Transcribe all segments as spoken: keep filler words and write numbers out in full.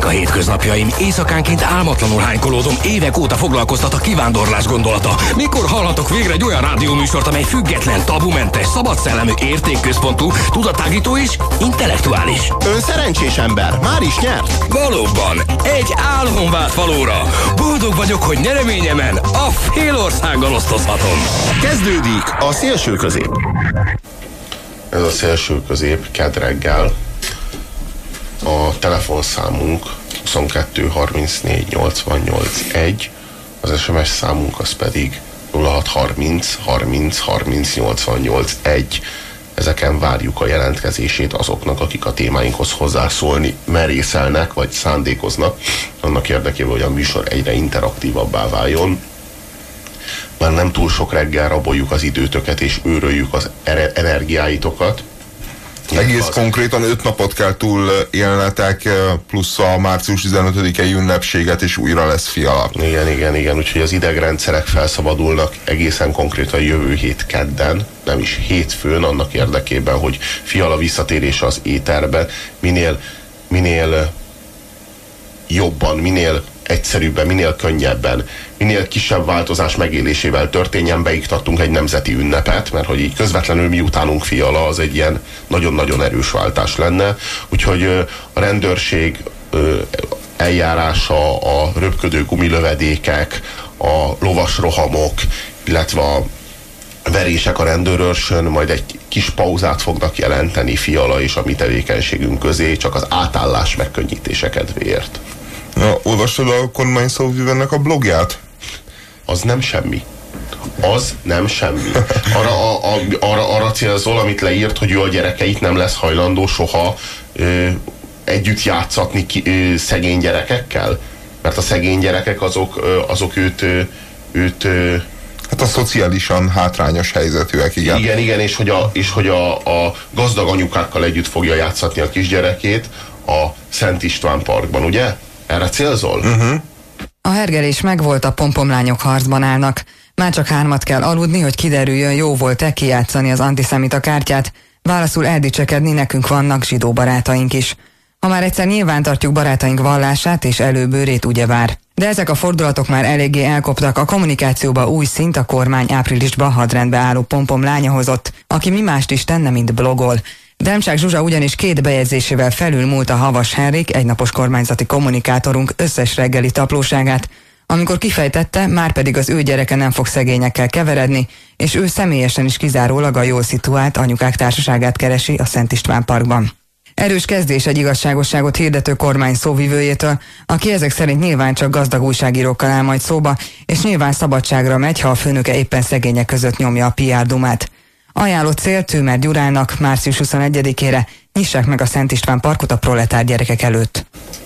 a hétköznapjaim, éjszakánként álmatlanul hánykolódom, évek óta foglalkoztat a kivándorlás gondolata. Mikor hallhatok végre egy olyan rádióműsort, amely független, tabumentes, szabadszellemű, értékközpontú, tudatágító és intellektuális? Ön szerencsés ember, már is nyert. Valóban, egy álom vált valóra. Boldog vagyok, hogy nyereményemen a félországgal osztozhatom. Kezdődik a Szélső Közép. Ez a Szélső Közép kedd reggel. A telefonszámunk huszonkettő harmincnégy nyolcvannyolc egy, az es em es számunk az pedig nulla hat harminc harminc harminc nyolcvannyolc egy. Ezeken várjuk a jelentkezését azoknak, akik a témáinkhoz hozzászólni merészelnek, vagy szándékoznak, annak érdekében, hogy a műsor egyre interaktívabbá váljon. Már nem túl sok reggel raboljuk az időtöket, és őröljük az energiáitokat. Egész az... konkrétan öt napot kell túl élnetek, plusz a március tizenötödikei ünnepséget, és újra lesz Fiala. Igen, igen, igen, úgyhogy az idegrendszerek felszabadulnak egészen konkrétan jövő hét kedden, nem is hétfőn, annak érdekében, hogy Fiala visszatérése az éterbe minél, minél jobban, minél egyszerűbben, minél könnyebben, minél kisebb változás megélésével történjen. Beiktattunk egy nemzeti ünnepet, mert hogy így közvetlenül miutánunk Fiala, az egy ilyen nagyon-nagyon erős váltás lenne. Úgyhogy a rendőrség eljárása, a röpködő gumilövedékek, a lovas rohamok, illetve a verések a rendőrőrsön majd egy kis pauzát fognak jelenteni Fiala és a mi tevékenységünk közé, csak az átállás megkönnyítése kedvéért. Na, olvastad a kormány szóvivőnek a blogját? Az nem semmi. Az nem semmi. Arra, a, a, arra, arra célzol, amit leírt, hogy ő a gyerekeit nem lesz hajlandó soha ö, együtt játszatni ki, ö, szegény gyerekekkel? Mert a szegény gyerekek azok, ö, azok őt... Ö, őt ö, hát a szociálisan hátrányos helyzetűek, igen. Igen, igen, és hogy a, és hogy a, a gazdag anyukákkal együtt fogja játszatni a kisgyerekét a Szent István Parkban, ugye? Erre célzol? Uh-huh. A hergelés megvolt, a pompomlányok harcban állnak. Már csak hármat kell aludni, hogy kiderüljön, jó volt-e kijátszani az antiszemita kártyát. Válaszul eldicsekedni, nekünk vannak zsidó barátaink is. Ha már egyszer nyilván tartjuk barátaink vallását és előbőrét, ugyebár. De ezek a fordulatok már eléggé elkoptak, a kommunikációba új szint a kormány áprilisban hadrendbe álló pompomlánya hozott, aki mi mást is tenne, mint blogol. Demcsák Zsuzsa ugyanis két bejegyzésével felülmúlt a Havas Henrik, egynapos kormányzati kommunikátorunk összes reggeli taplóságát, amikor kifejtette, már pedig az ő gyereke nem fog szegényekkel keveredni, és ő személyesen is kizárólag a jól szituált anyukák társaságát keresi a Szent István Parkban. Erős kezdés egy igazságosságot hirdető kormány szóvivőjétől, aki ezek szerint nyilván csak gazdag újságírókkal áll majd szóba, és nyilván szabadságra megy, ha a főnöke éppen szegények között nyomja a pé er dumát. Ajánlott cél Tőmer Gyurának március huszonegyedikére nyissák meg a Szent István Parkot a proletár gyerekek előtt.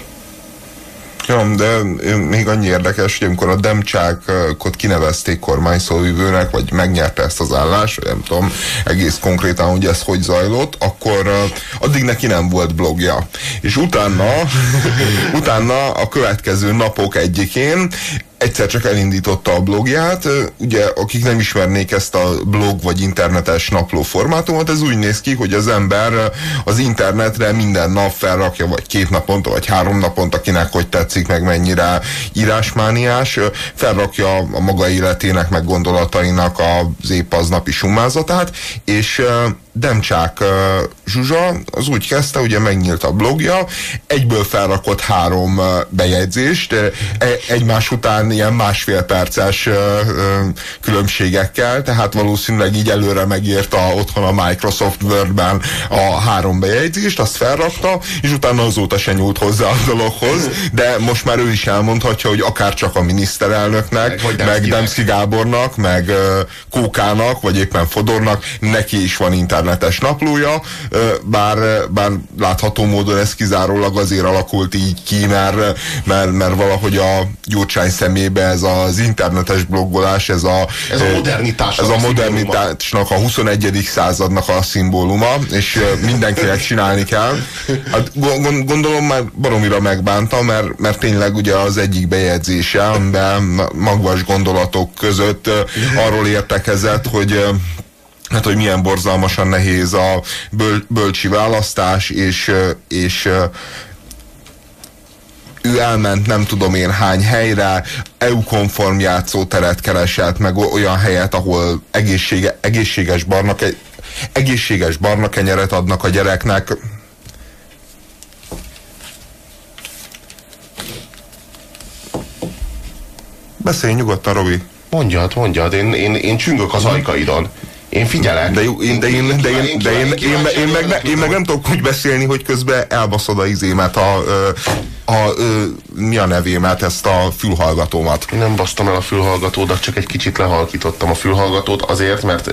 Ja, de még annyi érdekes, hogy amikor a Demcsákot kinevezték kormányszóvivőnek, vagy megnyerte ezt az állást, vagy nem tudom egész konkrétan, hogy ez hogy zajlott, akkor uh, addig neki nem volt blogja. És utána, utána a következő napok egyikén egyszer csak elindította a blogját. Ugye, akik nem ismernék ezt a blog vagy internetes napló formátumot, ez úgy néz ki, hogy az ember az internetre minden nap felrakja, vagy két naponta, vagy három naponta, akinek hogy tetszik, meg mennyire írásmániás, felrakja a maga életének, meg gondolatainak az épp aznapi summázatát, és Demcsák Zsuzsa az úgy kezdte, ugye megnyílt a blogja, egyből felrakott három bejegyzést, egymás után ilyen másfél perces különbségekkel, tehát valószínűleg így előre megírta otthon a Microsoft Wordben a három bejegyzést, azt felrakta, és utána azóta se nyúlt hozzá a dologhoz, de most már ő is elmondhatja, hogy akár csak a miniszterelnöknek, meg, meg Demszky Gábornak, meg Kókának, vagy éppen Fodornak, neki is van internetes naplója, bár, bár látható módon ez kizárólag azért alakult így ki, mert, mert, mert valahogy a Gyurcsány szemébe ez az internetes bloggolás, ez a, ez a modernitás ez a modernitásnak, a huszonegyedik századnak a szimbóluma, és mindenkinek csinálni kell. Hát gondolom már baromira megbánta, mert, mert tényleg ugye az egyik bejegyzése, amiben magvas gondolatok között arról értekezett, hogy hát, hogy milyen borzalmasan nehéz a böl, bölcsi választás, és, és ő elment nem tudom én hány helyre, é u-konform játszóteret keresett, meg olyan helyet, ahol egészsége, egészséges barna, egészséges barna kenyeret adnak a gyereknek. Beszélj nyugodtan, Robi. Mondjad, mondjad, én, én, én csüngök az ajkaidon. Én figyelek. De, jó, én, de, én, de, én, de én, én, én, én, meg, ne, én meg nem tudok úgy beszélni, hogy közben elbaszod a izémet, a, a, a, a, mi a nevémet, ezt a fülhallgatómat. Nem basztam el a fülhallgatódat, csak egy kicsit lehalkítottam a fülhallgatót azért, mert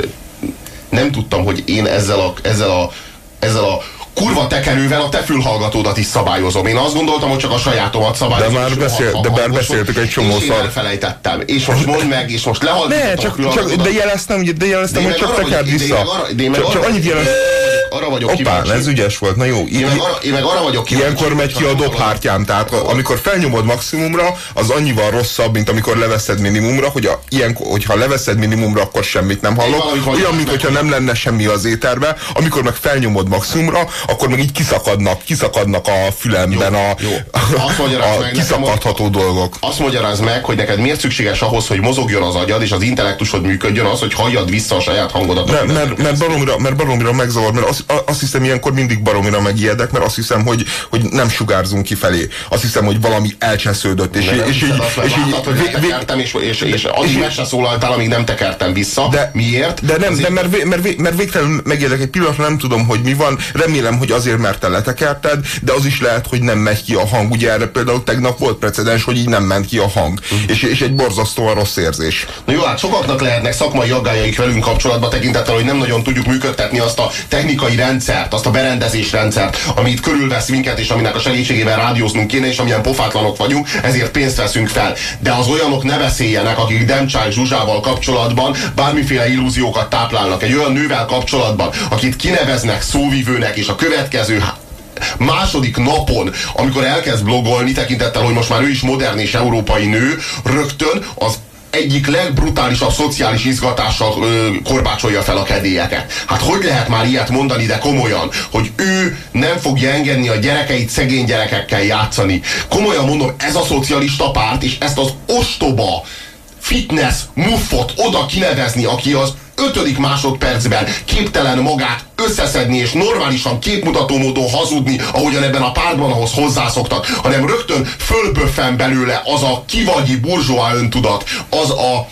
nem tudtam, hogy én ezzel a, ezzel a, ezzel a kurva tekerővel a te fülhallgatódat is szabályozom. Én azt gondoltam, hogy csak a sajátomat szabályozom. De már, beszél, de már beszéltük egy csomószor. És én elfelejtettem. És most mondd meg, és most lehalkítottam ne, csak, a csak, de jeleztem, de jeleztem, de hogy csak tekerd vissza. Csak, csak annyit jeleztem. Arra vagyok Hoppá, kíváncsi. ez ügyes volt, na jó. Én meg arra, én meg arra vagyok kíváncsi. Ilyenkor megy ki a dobhártyám, tehát amikor felnyomod maximumra, az annyival rosszabb, mint amikor leveszed minimumra, hogy a, ilyenkor, hogyha leveszed minimumra, akkor semmit nem hallok. Olyan, mint hogyha nem lenne semmi az éterbe. Amikor meg felnyomod maximumra, akkor meg így kiszakadnak, kiszakadnak a fülemben a, jó, jó. a, a meg, kiszakadható nekem, dolgok. Azt magyarázd meg, hogy neked miért szükséges ahhoz, hogy mozogjon az agyad, és az intellektusod működjön, az, hogy halljad vissza a saját hangodat. Mert, mert, mert, baromira, mert baromira megzavar, mert azt, azt hiszem, ilyenkor mindig baromira megijedek, mert azt hiszem, hogy, hogy nem sugárzunk kifelé. Azt hiszem, hogy valami elcsesződött, és, és, és így... És így látod, hogy tekertem, és, és, és addig meg se szólaltál, amíg nem tekertem vissza. De, miért? De nem, azért... de mert, mert, mert végtelenül megijedek egy pillanatra, nem tudom, hogy mi van. Remélem, hogy azért, mert te letekerted, de az is lehet, hogy nem megy ki a hang. Ugye erre például tegnap volt precedens, hogy így nem ment ki a hang. Uh-huh. És, és egy borzasztóan rossz érzés. Na jó, hát sokaknak lehetnek szakmai aggájaik velünk kapcsolatban, tekintettel, hogy nem nagyon tudjuk működtetni azt a technikai rendszert, azt a berendezésrendszert, amit körülvesz minket, és aminek a segítségével rádióznunk kéne, és amilyen pofátlanok vagyunk, ezért pénzt veszünk fel. De az olyanok ne beszéljenek, akik Demcsák Zsuzsával kapcsolatban bármiféle illúziókat táplálnak. Egy olyan nővel kapcsolatban, akit kineveznek szóvivőnek, és a következő második napon, amikor elkezd blogolni, tekintettel, hogy most már ő is modern és európai nő, rögtön az egyik legbrutálisabb szociális izgatással ö, korbácsolja fel a kedélyeket. Hát hogy lehet már ilyet mondani, de komolyan, hogy ő nem fogja engedni a gyerekeit szegény gyerekekkel játszani. Komolyan mondom, ez a szocialista párt, és ezt az ostoba fitness muffot oda kinevezni, aki az ötödik másodpercben képtelen magát összeszedni és normálisan képmutató módon hazudni, ahogyan ebben a pártban ahhoz hozzászoktak, hanem rögtön fölböffen belőle az a kivagyi burzsóá öntudat, az a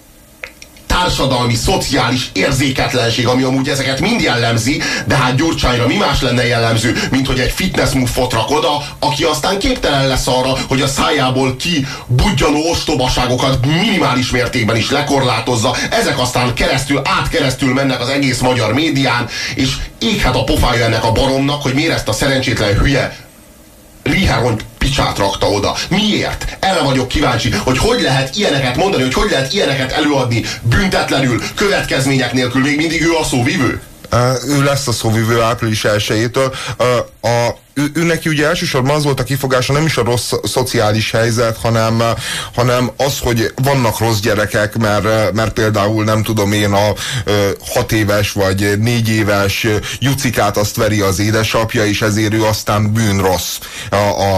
társadalmi, szociális érzéketlenség, ami amúgy ezeket mind jellemzi, de hát Gyurcsányra mi más lenne jellemző, mint hogy egy fitness muffot rak oda, aki aztán képtelen lesz arra, hogy a szájából ki budjanó ostobaságokat minimális mértékben is lekorlátozza, ezek aztán keresztül, átkeresztül mennek az egész magyar médián, és éghet a pofája ennek a baromnak, hogy miért ezt a szerencsétlen hülye Riháron picsát rakta oda. Miért? Erre vagyok kíváncsi, hogy hogy lehet ilyeneket mondani, hogy hogy lehet ilyeneket előadni büntetlenül, következmények nélkül, még mindig ő a szóvivő? Ő lesz a szóvivő április elsejétől. A, a, ő, ő neki ugye elsősorban az volt a kifogása, nem is a rossz szociális helyzet, hanem, hanem az, hogy vannak rossz gyerekek, mert, mert például nem tudom én a hat éves vagy négy éves Jucikát azt veri az édesapja, és ezért ő aztán bűnrossz a, a,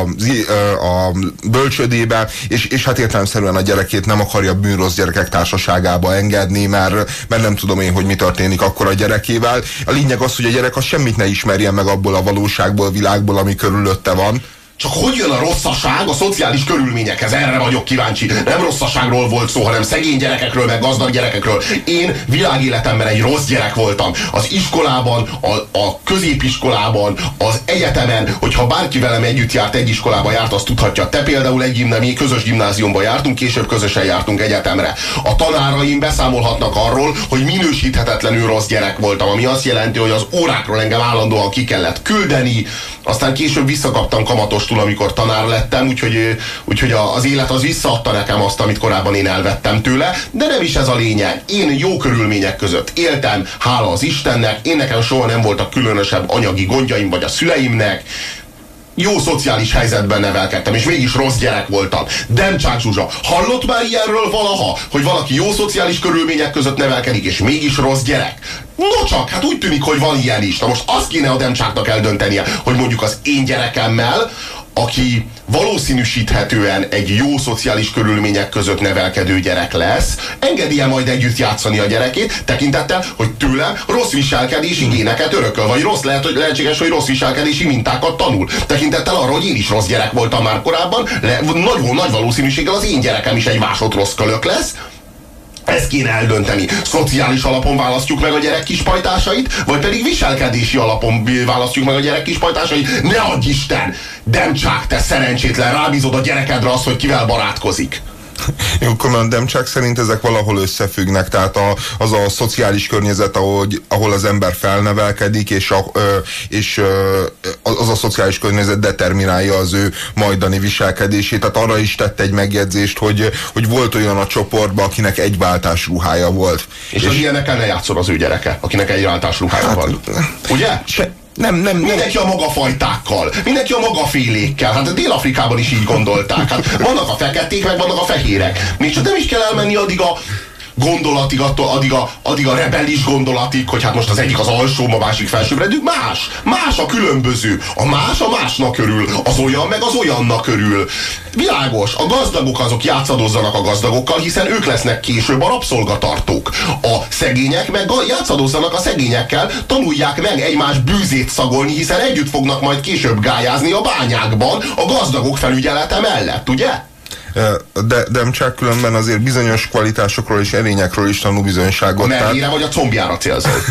a bölcsödébe, és, és hát értelemszerűen a gyerekét nem akarja bűnrossz gyerekek társaságába engedni, mert, mert nem tudom én, hogy mi történik akkor a gyerekével. A lényeg az, hogy a gyerek az semmit ne ismerjen meg abból a valóságból, világból, ami körülötte van. Csak hogy jön a rosszaság a szociális körülményekhez? Erre vagyok kíváncsi. Nem rosszaságról volt szó, hanem szegény gyerekekről, meg gazdag gyerekekről. Én világéletemben egy rossz gyerek voltam. Az iskolában, a, a középiskolában, az egyetemen, hogyha bárki velem együtt járt, egy iskolába járt, azt tudhatja. Te például egy gimnázium, mi közös gimnáziumba jártunk, később közösen jártunk egyetemre. A tanáraim beszámolhatnak arról, hogy minősíthetetlenül rossz gyerek voltam, ami azt jelenti, hogy az órákról engem állandóan ki kellett küldeni, aztán később visszakaptam kamatostul, amikor tanár lettem, úgyhogy, úgyhogy az élet az visszaadta nekem azt, amit korábban én elvettem tőle, de nem is ez a lényeg. Én jó körülmények között éltem, hála az Istennek, én nekem soha nem voltak különösebb anyagi gondjaim, vagy a szüleimnek, jó szociális helyzetben nevelkedtem, és mégis rossz gyerek voltam. Demcsák Zsuzsa, hallott már ilyenről valaha, hogy valaki jó szociális körülmények között nevelkedik, és mégis rossz gyerek? No csak, hát úgy tűnik, hogy van ilyen is. Na most azt kéne a Demcsáknak eldöntenie, hogy mondjuk az én gyerekemmel aki valószínűsíthetően egy jó szociális körülmények között nevelkedő gyerek lesz, engedi-e majd együtt játszani a gyerekét, tekintettel, hogy tőle rossz viselkedési géneket örököl, vagy rossz lehet, hogy lehetséges, hogy rossz viselkedési mintákat tanul. Tekintettel arra, hogy én is rossz gyerek voltam már korábban, le, nagyon nagy valószínűséggel az én gyerekem is egy másod rossz kölök lesz. Ezt kéne eldönteni. Szociális alapon választjuk meg a gyerek kispajtásait, vagy pedig viselkedési alapon választjuk meg a gyerek kispajtásait. Ne adj Isten! Demcsák, te szerencsétlen, rábízod a gyerekedre azt, hogy kivel barátkozik. Jó, akkor Demcsák szerint ezek valahol összefüggnek, tehát a, az a szociális környezet, ahogy, ahol az ember felnevelkedik, és, a, és az a szociális környezet determinálja az ő majdani viselkedését. Tehát arra is tett egy megjegyzést, hogy, hogy volt olyan a csoportban, akinek egy váltás ruhája volt. És, és az ilyenekkel ne játszol az ő gyereke, akinek egy váltás ruhája hát, van. Ugye? Se, Nem, nem, mindenki a maga fajtákkal, mindenki a maga félékkel. Hát Dél-Afrikában is így gondolták. Hát vannak a feketék, meg vannak a fehérek. Még csak nem is kell elmenni addig a gondolatig, attól, addig, a, addig a rebellis gondolatig, hogy hát most az egyik az alsó, a másik felsőbbrendű. Más. Más a különböző. A más a másnak örül. Az olyan meg az olyannak örül. Világos, a gazdagok azok játszadozzanak a gazdagokkal, hiszen ők lesznek később a rabszolgatartók. A szegények meg játszadozzanak a szegényekkel, tanulják meg egymás bűzét szagolni, hiszen együtt fognak majd később gályázni a bányákban a gazdagok felügyelete mellett, ugye? De Demcsák különben azért bizonyos kvalitásokról és erényekről is tanúbizonyságot. A mervére vagy a combjára célzol.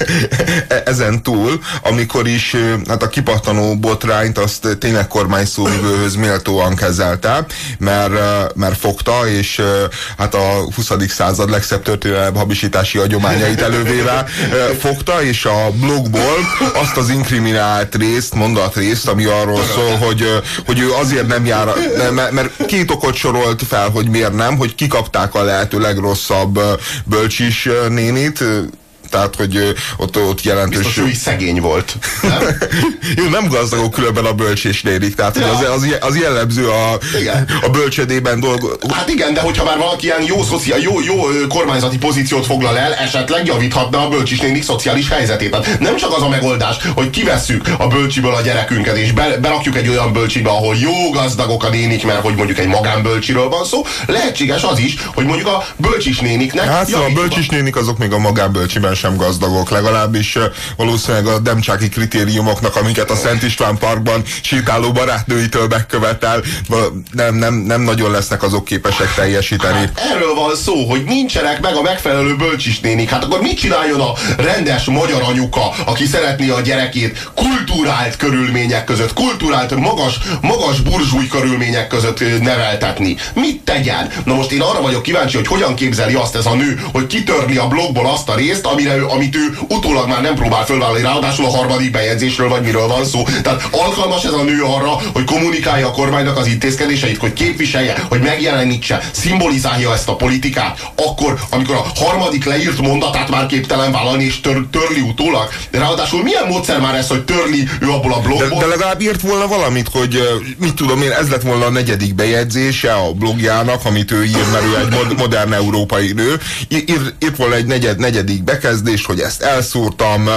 Ezen túl, amikor is hát a kipattanó botrányt azt tényleg kormányszóvivőhöz méltóan kezelte, mert, mert fogta, és hát a huszadik század legszebb történelmi hamisítási hagyományait elővéve fogta, és a blogból azt az inkriminált részt, mondatrészt, ami arról szól, hogy, hogy ő azért nem jár, mert két okot sorolt fel, hogy miért nem, hogy kikapták a lehető legrosszabb bölcsis nénit, tehát, hogy ott, ott jelentős... Biztos, ő is szegény volt. Nem? Jó, nem gazdagok különben a bölcsésnérik, tehát ja. az, az, az jellemző a, a bölcsödében dolgok. Hát igen, de hogyha már valaki ilyen jó, szociál, jó, jó kormányzati pozíciót foglal el, esetleg javíthatna a bölcsisnénik szociális helyzetét. Tehát nem csak az a megoldás, hogy kivesszük a bölcsiből a gyerekünket, és be, berakjuk egy olyan bölcsibe, ahol jó gazdagok a nénik, mert hogy mondjuk egy magánbölcsiről van szó, lehetséges az is, hogy mondjuk a bölcsisnéniknek... Hát a bölcsisnénik azok még a magánbölcsiben sem gazdagok, legalábbis valószínűleg a demcsáki kritériumoknak, amiket a Szent István Parkban sétáló barátnőitől megkövetel, nem, nem, nem nagyon lesznek azok képesek teljesíteni. Hát erről van szó, hogy nincsenek meg a megfelelő bölcsisnénik. Hát akkor mit csináljon a rendes magyar anyuka, aki szeretné a gyerekét kulturált körülmények között, kulturált, magas, magas burzsúj körülmények között neveltetni? Mit tegyen? Na most én arra vagyok kíváncsi, hogy hogyan képzeli azt ez a nő, hogy kitörli a blogból azt a részt, amire ő, amit ő utólag már nem próbál fölvállalni, ráadásul a harmadik bejegyzésről, vagy miről van szó. Tehát alkalmas ez a nő arra, hogy kommunikálja a kormánynak az intézkedéseit, hogy képviselje, hogy megjelenítse, szimbolizálja ezt a politikát, akkor, amikor a harmadik leírt mondatát már képtelen vállalni, és tör, törli utólag. De ráadásul milyen módszer már ez, hogy törli ő abból a blogból? De, de legalább írt volna valamit, hogy mit tudom én, ez lett volna a negyedik bejegyzése a blogjának, amit ő ír, mert ő egy modern európai nő. Ír, írt volna egy negyed, negyedik bekezdést, hogy ezt elszúrtam.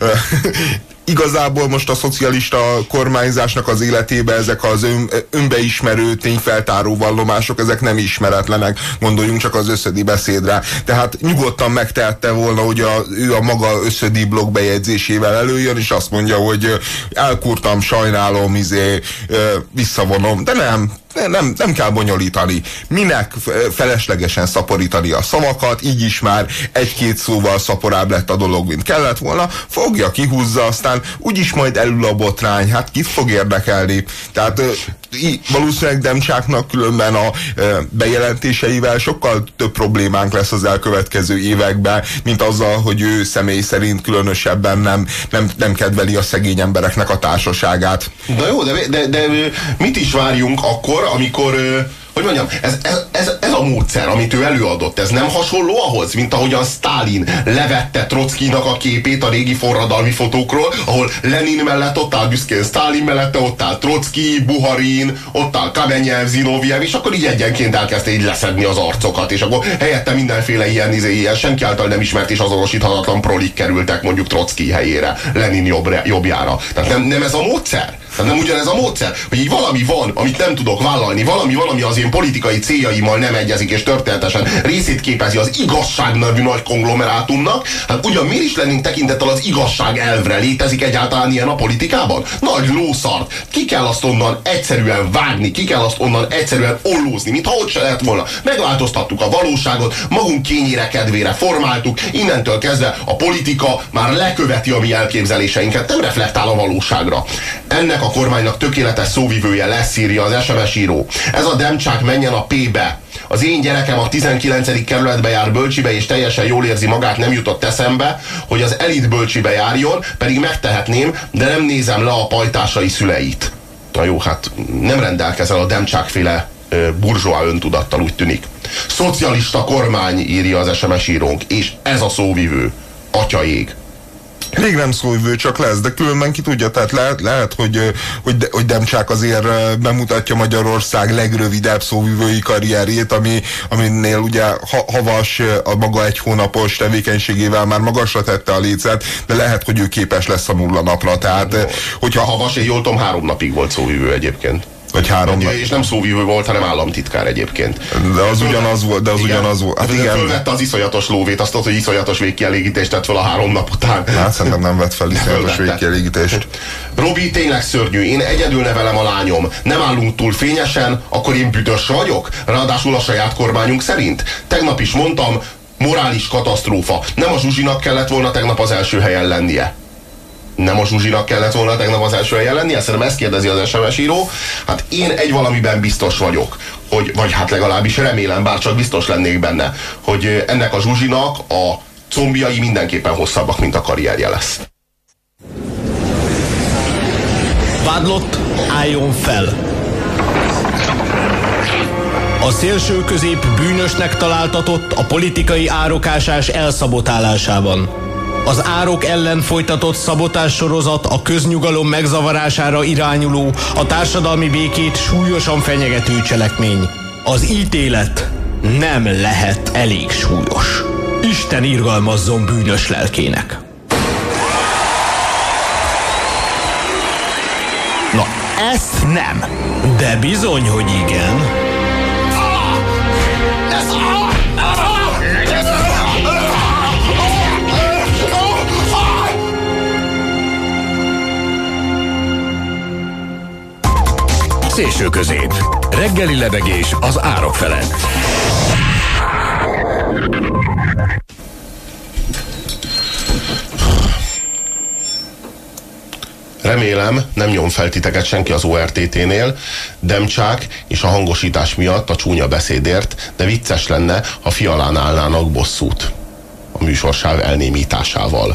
Igazából most a szocialista kormányzásnak az életébe ezek az ön, önbeismerő tényfeltáró vallomások, ezek nem ismeretlenek, gondoljunk csak az összödi beszédre. Tehát nyugodtan megtehette volna, hogy a, ő a maga összödi blog bejegyzésével előjön, és azt mondja, hogy elkurtam, sajnálom, izé, visszavonom, de nem. Nem, nem kell bonyolítani. Minek feleslegesen szaporítani a szavakat, így is már egy-két szóval szaporább lett a dolog, mint kellett volna. Fogja, kihúzza, aztán úgyis majd elül a botrány. Hát kit fog érdekelni? Tehát valószínűleg Demcsáknak különben a bejelentéseivel sokkal több problémánk lesz az elkövetkező években, mint azzal, hogy ő személy szerint különösebben nem, nem, nem kedveli a szegény embereknek a társaságát. Na jó, de, de, de mit is várjunk akkor, amikor, hogy mondjam, ez, ez, ez, ez a módszer, amit ő előadott, ez nem hasonló ahhoz, mint ahogyan Sztálin levette Trockinak a képét a régi forradalmi fotókról, ahol Lenin mellett ott áll büszkén Sztálin mellette, ott áll Trocki, Buharin, ott áll Kamenyev, Zinoviev, és akkor így egyenként elkezdte így leszedni az arcokat, és akkor helyette mindenféle ilyen, ilyen senki által nem ismert és azonosíthatatlan prolik kerültek mondjuk Trocki helyére, Lenin jobb, jobbjára. Tehát nem, nem ez a módszer? Tehát nem ugyanez a módszer, hogy így valami van, amit nem tudok vállalni, valami van, ami az én politikai céljaimmal nem egyezik, és történetesen részét képezi az igazság nevű nagy konglomerátumnak. Hát ugyan miért is lennénk tekintettel az igazság elvre? Létezik egyáltalán ilyen a politikában? Nagy lószart. Ki kell azt onnan egyszerűen vágni, ki kell azt onnan egyszerűen ollózni, mintha ott se lehet volna. Megváltoztattuk a valóságot, magunk kényére, kedvére formáltuk, innentől kezdve a politika már leköveti a mi elképzeléseinket, nem reflektál a valóságra. Ennek a kormánynak tökéletes szóvivője lesz, írja az es em es író. Ez a demcsák menjen a P-be. Az én gyerekem a tizenkilencedik kerületbe jár bölcsibe, és teljesen jól érzi magát, nem jutott eszembe, hogy az elit bölcsibe járjon, pedig megtehetném, de nem nézem le a pajtásai szüleit. Na jó, hát nem rendelkezel a demcsákféle burzsóá öntudattal, úgy tűnik. Szocialista kormány, írja az es em es írónk, és ez a szóvivő. Atyaég. Még nem szóvivő, csak lesz, de különben ki tudja, tehát lehet, lehet hogy, hogy, hogy Demcsák azért bemutatja Magyarország legrövidebb szóvivői karrierjét, ami, aminél ugye ha, Havas a maga egy hónapos tevékenységével már magasra tette a lécet, de lehet, hogy ő képes lesz a nulla napra, tehát no. hogyha... Havas, én jól tudom, három napig volt szóvivő egyébként. Vagy három nap. És nem szóvivő volt, hanem államtitkár egyébként. De az ugyanaz volt, de az igen, ugyanaz volt. Hát igen. Fölvette az iszonyatos lóvét, azt tudod, hogy iszonyatos végkielégítést tett fel a három nap után. Hát szerintem nem vett fel iszonyatos végkielégítést. Robi, tényleg szörnyű. Én egyedül nevelem a lányom. Nem állunk túl fényesen, akkor én büdös vagyok? Ráadásul a saját kormányunk szerint. Tegnap is mondtam, morális katasztrófa. Nem a Zsuzsinak kellett volna tegnap az első helyen lennie. Nem a Zsuzsinak kellett volna tegnap az első helyen lenni? Szerintem ezt kérdezi az es em es író. Hát én egy valamiben biztos vagyok, hogy, vagy hát legalábbis remélem, bár csak biztos lennék benne, hogy ennek a Zsuzsinak a combjai mindenképpen hosszabbak, mint a karrierje lesz. Vádlott, álljon fel! A szélső közép bűnösnek találtatott a politikai árokásás elszabotálásában. Az árok ellen folytatott szabotás sorozat a köznyugalom megzavarására irányuló, a társadalmi békét súlyosan fenyegető cselekmény. Az ítélet nem lehet elég súlyos. Isten irgalmazzon bűnös lelkének. Na, ezt nem. De bizony, hogy igen. Szélső közép. Reggeli lebegés az árok felett. Remélem, nem nyom fel titeket senki az o er té té-nél, Demcsák és a hangosítás miatt, a csúnya beszédért, de vicces lenne, ha Fialán állnának bosszút a műsorsáv elnémításával.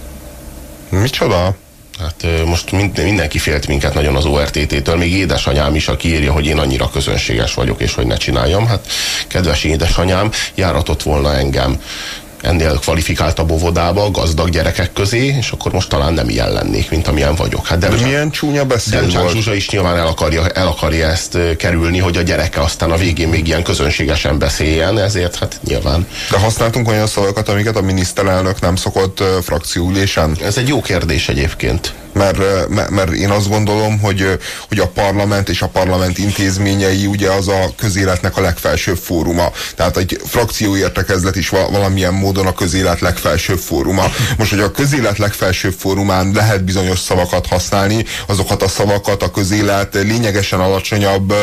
Micsoda? Hát most mindenki félt minket nagyon az o er té té-től, még édesanyám is, aki írja, hogy én annyira közönséges vagyok, és hogy ne csináljam. Hát kedves édesanyám, járatott volna engem ennél kvalifikáltabb óvodába, gazdag gyerekek közé, és akkor most talán nem ilyen lennék, mint amilyen vagyok. Hát de milyen csúnya beszéd volt. Demcsák Zsuzsa is nyilván el akarja, el akarja ezt kerülni, hogy a gyereke aztán a végén még ilyen közönségesen beszéljen, ezért hát nyilván. De használtunk olyan szavakat, amiket a miniszterelnök nem szokott frakcióülésen? Ez egy jó kérdés egyébként. Mert, mert, mert én azt gondolom, hogy, hogy a parlament és a parlament intézményei ugye az a közéletnek a legfelsőbb fóruma. Tehát egy frakcióértekezlet is valamilyen módon a közélet legfelsőbb fóruma. Most, hogy a közélet legfelsőbb fórumán lehet bizonyos szavakat használni, azokat a szavakat a közélet lényegesen alacsonyabb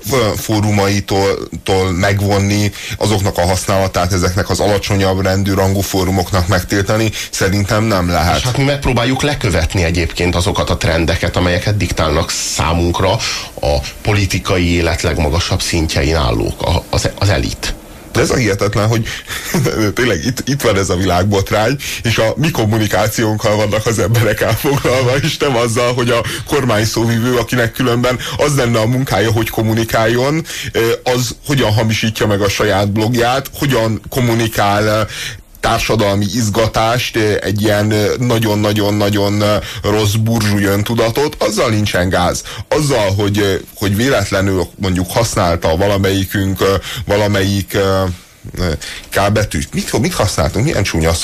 fórumaitól megvonni, azoknak a használatát ezeknek az alacsonyabb rendű rangú fórumoknak megtiltani, szerintem nem lehet. És hát mi megpróbáljuk lekövetni egyébként azokat a trendeket, amelyeket diktálnak számunkra a politikai élet legmagasabb szintjein állók, az, az elit. De ez a hihetetlen, hogy tényleg itt, itt van ez a világbotrány, és a mi kommunikációnkkal vannak az emberek elfoglalva, és nem azzal, hogy a kormány szóvivő, akinek különben az lenne a munkája, hogy kommunikáljon, az hogyan hamisítja meg a saját blogját, hogyan kommunikál társadalmi izgatást, egy ilyen nagyon-nagyon-nagyon rossz burzsúly öntudatot, azzal nincsen gáz. Azzal, hogy, hogy véletlenül mondjuk használta valamelyikünk valamelyik K betűt. Mit, mit használtunk? Milyen csúnya szót?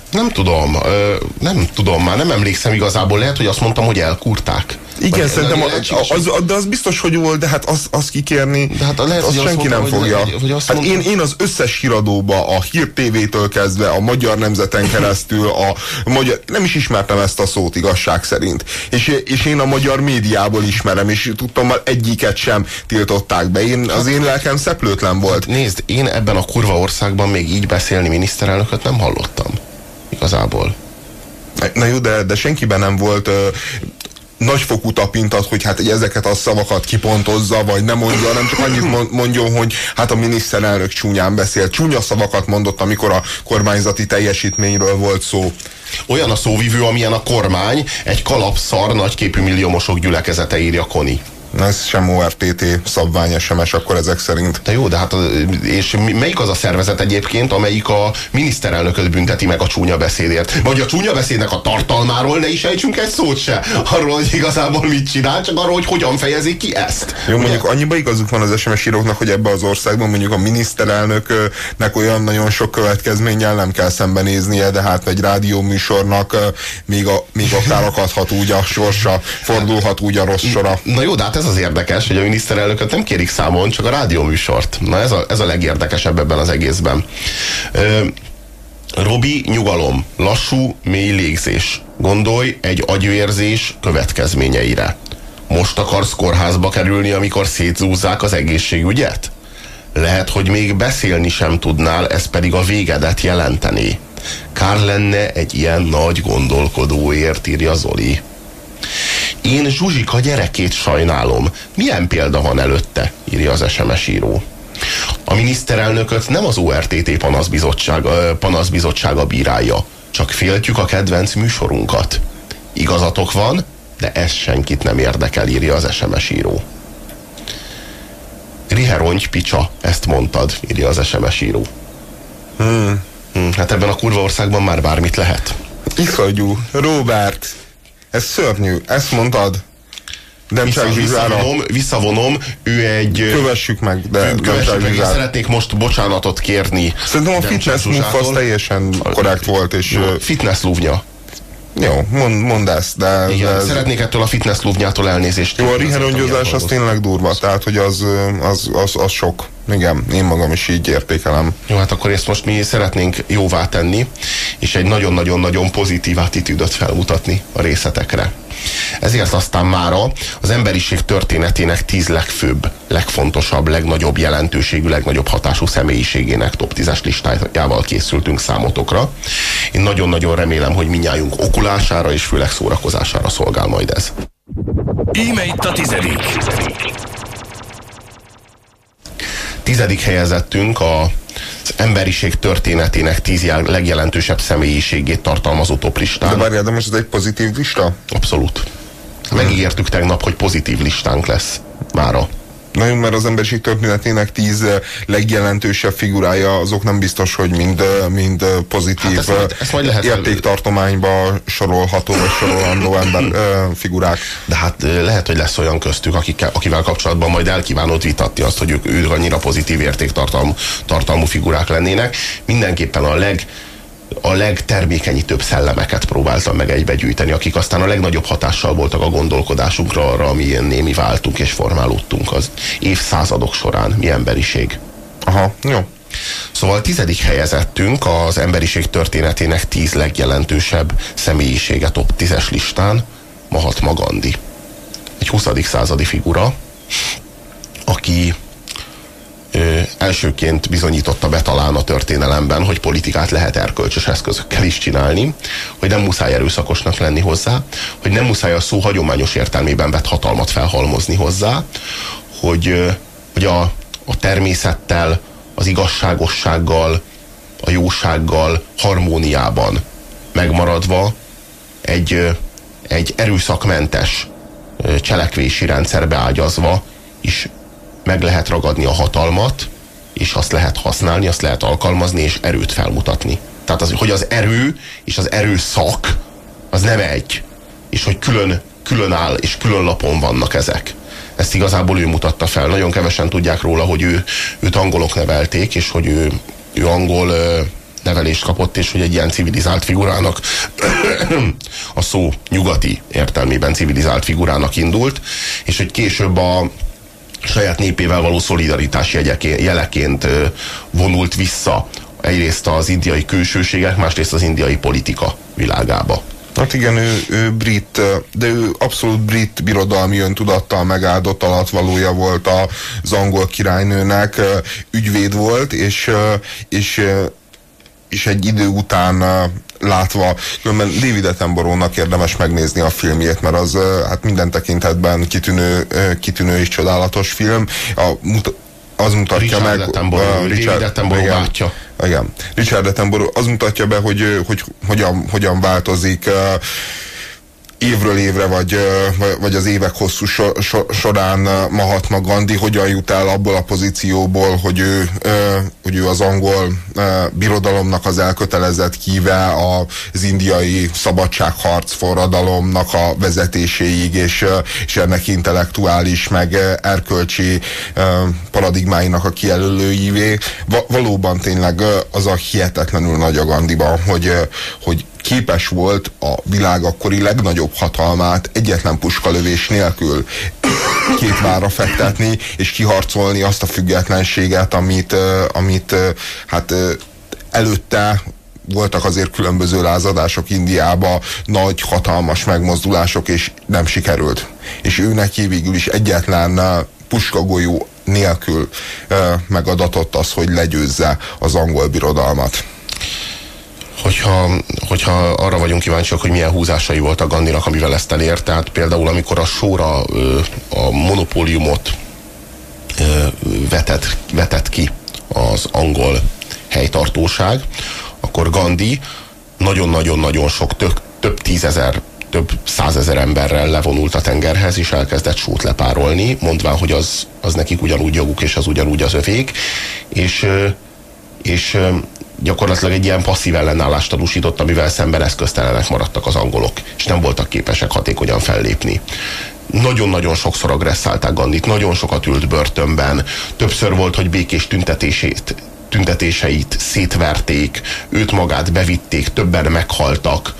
Nem tudom, ö, nem tudom, már nem emlékszem igazából, lehet, hogy azt mondtam, hogy elkúrták. Igen, vagy, szerintem az, az, az, de az biztos, hogy volt, de hát az, az kikérni, de hát lehet, azt senki mondta, nem fogja. Hogy, hogy hát mondta, én, én az összes híradóba, a Hír té vétől kezdve, a Magyar Nemzeten keresztül, a magyar, nem is ismertem ezt a szót igazság szerint. És, és én a magyar médiából ismerem, és tudtam, már egyiket sem tiltották be. Én, az én lelkem szeplőtlen volt. Nézd, én ebben a kurva országban még így beszélni miniszterelnököt nem hallottam. Igazából. Na jó, de, de senkiben nem volt ö, nagyfokú tapintat, hogy hát ezeket a szavakat kipontozza, vagy nem mondja, nem csak annyit mondjon, hogy hát a miniszterelnök csúnyán beszél. Csúnya szavakat mondott, amikor a kormányzati teljesítményről volt szó. Olyan a szóvivő, amilyen a kormány, egy kalapszar nagyképű milliómosok gyülekezete, írja Koni. Ez sem o er té té szabvány es em es akkor ezek szerint. De jó, de hát és melyik az a szervezet egyébként, amelyik a miniszterelnököt bünteti meg a csúnya beszédért? Vagy a csúnya beszédnek a tartalmáról ne is ejtsünk egy szót se. Arról, hogy igazából mit csinál, csak arról, hogy hogyan fejezik ki ezt. Jó, mondjuk annyiba igazuk van az es em es íróknak, hogy ebbe az országban mondjuk a miniszterelnöknek olyan nagyon sok következménnyel nem kell szembenéznie, de hát egy rádióműsornak még, a, még akár akadhat úgy a sorsa, fordulhat úgy a rossz sora. Na jó, de hát ez az érdekes, hogy a miniszterelnököt nem kérik számon, csak a rádióműsort. Na ez a, ez a legérdekesebb ebben az egészben. Ö, Robi, nyugalom, lassú, mély légzés. Gondolj egy agyvérzés következményeire. Most akarsz kórházba kerülni, amikor szétzúzzák az egészségügyet? Lehet, hogy még beszélni sem tudnál, ez pedig a végedet jelenteni. Kár lenne egy ilyen nagy gondolkodóért, írja Zoli. Én Zsuzsika gyerekét sajnálom. Milyen példa van előtte, írja az es em es író. A miniszterelnököt nem az o er té té panaszbizottsága, panaszbizottsága bírálja, csak féltjük a kedvenc műsorunkat. Igazatok van, de ez senkit nem érdekel, írja az es em es író. Riherongy picsa, ezt mondtad, írja az es em es író. Hmm. Hmm, hát ebben a kurva országban már bármit lehet. Iszonyú, Robert, ez szörnyű, ezt mondtad? Vissza, visszavonom, visszavonom, ő egy... Kövessük meg, de kövessük meg, szeretnék most bocsánatot kérni. Szerintem a fitness move az teljesen korrekt volt, és... Jó, fitness lúvnya. Jó, mond, mondd ezt, de... Igen, de ez... szeretnék ettől a fitness lúvnyától elnézést. Jó, a riherongyozás az tényleg durva, tehát hogy az, az, az, az sok. Igen, én magam is így értékelem. Jó, hát akkor ezt most mi szeretnénk jóvá tenni, és egy nagyon-nagyon-nagyon pozitív attitűdöt felmutatni a részletekre. Ezért aztán mára az emberiség történetének tíz legfőbb, legfontosabb, legnagyobb jelentőségű, legnagyobb hatású személyiségének top tízes listájával készültünk számotokra. Én nagyon-nagyon remélem, hogy mindnyájunk okulására és főleg szórakozására szolgál majd ez. Íme itt a tizedik. Tizedik helyezettünk a az emberiség történetének tíz legjelentősebb személyiségét tartalmazó toplistán. De várjál, de most ez egy pozitív lista? Abszolút. Megígértük tegnap, hogy pozitív listánk lesz mára. Nagyon, mert az emberiség történetének tíz legjelentősebb figurája, azok nem biztos, hogy mind, mind pozitív hát ezt majd, ezt majd lehet értéktartományba sorolható, vagy sorolandó ember figurák. De hát lehet, hogy lesz olyan köztük, akikkel, akivel kapcsolatban majd elkívánod vitatni azt, hogy ők, ők annyira pozitív értéktartalmú tartalmú figurák lennének. Mindenképpen a leg a legtermékenyítőbb szellemeket próbáltam meg egybegyűjteni, akik aztán a legnagyobb hatással voltak a gondolkodásunkra, arra, amilyen némi váltunk és formálódtunk az évszázadok során, mi emberiség. Aha, jó. Szóval tizedik helyezettünk az emberiség történetének tíz legjelentősebb személyisége top tízes listán, Mahatma Gandhi. Egy huszadik századi figura, aki Ö, elsőként bizonyította be talán a történelemben, hogy politikát lehet erkölcsös eszközökkel is csinálni, hogy nem muszáj erőszakosnak lenni hozzá, hogy nem muszáj a szó hagyományos értelmében vett hatalmat felhalmozni hozzá, hogy, ö, hogy a, a természettel, az igazságossággal, a jósággal harmóniában megmaradva egy, ö, egy erőszakmentes ö, cselekvési rendszerbe ágyazva is meg lehet ragadni a hatalmat, és azt lehet használni, azt lehet alkalmazni, és erőt felmutatni. Tehát az, hogy az erő és az erőszak az nem egy, és hogy külön, külön áll, és külön lapon vannak ezek. Ezt igazából ő mutatta fel. Nagyon kevesen tudják róla, hogy ő, őt angolok nevelték, és hogy ő, ő angol ö, nevelést kapott, és hogy egy ilyen civilizált figurának a szó nyugati értelmében civilizált figurának indult, és hogy később a saját népével való szolidaritás jeleként vonult vissza egyrészt az indiai külsőségek, másrészt az indiai politika világába. Hát igen, ő, ő brit, de ő abszolút brit birodalmi öntudattal megáldott alatvalója volt az angol királynőnek, ügyvéd volt, és, és, és egy idő után látva, különben David Attenborough-nak érdemes megnézni a filmjét, mert az hát minden tekintetben kitűnő, kitűnő és csodálatos film. A, az mutatja Richard meg... Attenborough, Richard, David Attenborough bátyja. Igen. Richard Attenborough az mutatja be, hogy, hogy hogyan, hogyan változik uh, évről évre, vagy, uh, vagy az évek hosszú so, so, során uh, Mahatma Gandhi hogyan jut el abból a pozícióból, hogy ő, uh, hogy ő az angol uh, birodalomnak az elkötelezett híve, az indiai szabadságharc forradalomnak a vezetéséig, és, uh, és ennek intellektuális, meg uh, erkölcsi uh, paradigmáinak a kijelölőivé. Va- valóban tényleg uh, az a hihetetlenül nagy a Gandhiban, hogy, uh, hogy képes volt a világ akkori legnagyobb hatalmát egyetlen puskalövés nélkül két vára fektetni, és kiharcolni azt a függetlenséget, amit, amit hát előtte voltak azért különböző lázadások Indiába, nagy, hatalmas megmozdulások, és nem sikerült. És ő neki végül is egyetlen puskagolyó nélkül megadatott az, hogy legyőzze az angol birodalmat. Hogyha, hogyha arra vagyunk kíváncsiak, hogy milyen húzásai voltak Gandhinak, amivel ezt elért, tehát például amikor a sorra a monopóliumot vetett, vetett ki az angol helytartóság, akkor Gandhi nagyon-nagyon-nagyon sok, több, több tízezer, több százezer emberrel levonult a tengerhez, és elkezdett sót lepárolni, mondván, hogy az, az nekik ugyanúgy joguk, és az ugyanúgy az övék, és, és gyakorlatilag egy ilyen passzív ellenállást tanúsított, amivel szemben eszköztelenek maradtak az angolok, és nem voltak képesek hatékonyan fellépni. Nagyon-nagyon sokszor agresszálták Gandhit, nagyon sokat ült börtönben, többször volt, hogy békés tüntetését, tüntetéseit szétverték, őt magát bevitték, többen meghaltak,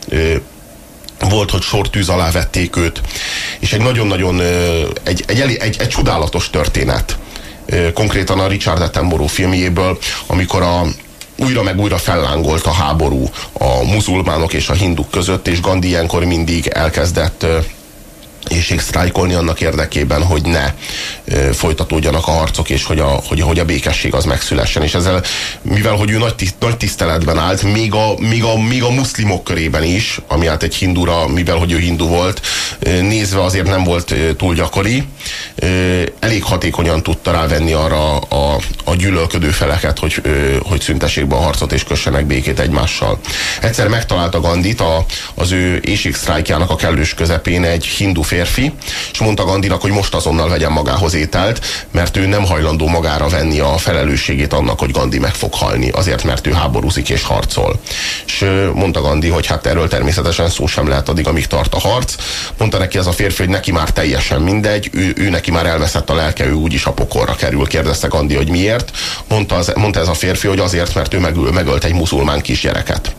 volt, hogy sortűz alá vették őt, és egy nagyon-nagyon egy, egy, egy, egy, egy csodálatos történet, konkrétan a Richard Attenborough filmjéből, amikor a újra meg újra fellángolt a háború a muzulmánok és a hinduk között, és Gandhi ilyenkor mindig elkezdett éhségsztrájkolni annak érdekében, hogy ne ö, folytatódjanak a harcok, és hogy a, hogy, hogy a békesség az megszülessen. És ezzel, mivel hogy ő nagy, tiszt, nagy tiszteletben állt, még a, még, a, még a muszlimok körében is, ami hát egy hindura, mivel hogy ő hindu volt, ö, nézve azért nem volt ö, túl gyakori, ö, elég hatékonyan tudta rávenni arra a, a gyűlölködő feleket, hogy, ö, hogy szüntessék be a harcot, és kössenek békét egymással. Egyszer megtalálta Gandhit a, az ő éhségsztrájkjának a kellős közepén egy hindu férfi, és mondta Gandhinak, hogy most azonnal vegyen magához ételt, mert ő nem hajlandó magára venni a felelősségét annak, hogy Gandhi meg fog halni, azért, mert ő háborúzik és harcol. És mondta Gandhi, hogy hát erről természetesen szó sem lehet addig, amíg tart a harc. Mondta neki ez a férfi, hogy neki már teljesen mindegy, ő, ő neki már elveszett a lelke, ő úgyis a pokolra kerül. Kérdezte Gandhi, hogy miért. Mondta, az, mondta ez a férfi, hogy azért, mert ő megöl, megölt egy muzulmán kisgyereket.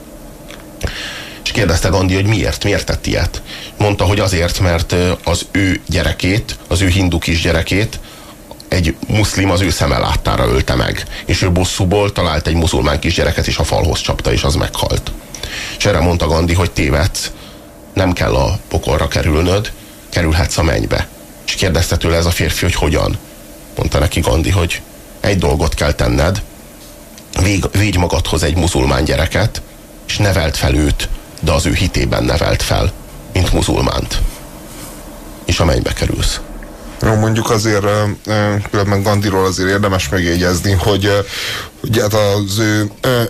És kérdezte Gandhi, hogy miért, miért tett ilyet. Mondta, hogy azért, mert az ő gyerekét, az ő hindu kisgyerekét egy muszlim az ő szeme láttára ölte meg. És ő bosszúból talált egy muzulmán kisgyereket, és a falhoz csapta, és az meghalt. És erre mondta Gandhi, hogy tévedsz, nem kell a pokolra kerülnöd, kerülhetsz a mennybe. És kérdezte tőle ez a férfi, hogy hogyan. Mondta neki Gandhi, hogy egy dolgot kell tenned, vég, védj magadhoz egy muzulmán gyereket, és neveld fel őt, de az ő hitében nevelt fel, mint muzulmánt. És a mennybe kerülsz. Jó, mondjuk azért különben Gandhiról azért érdemes megjegyezni, hogy, hogy hát az ő,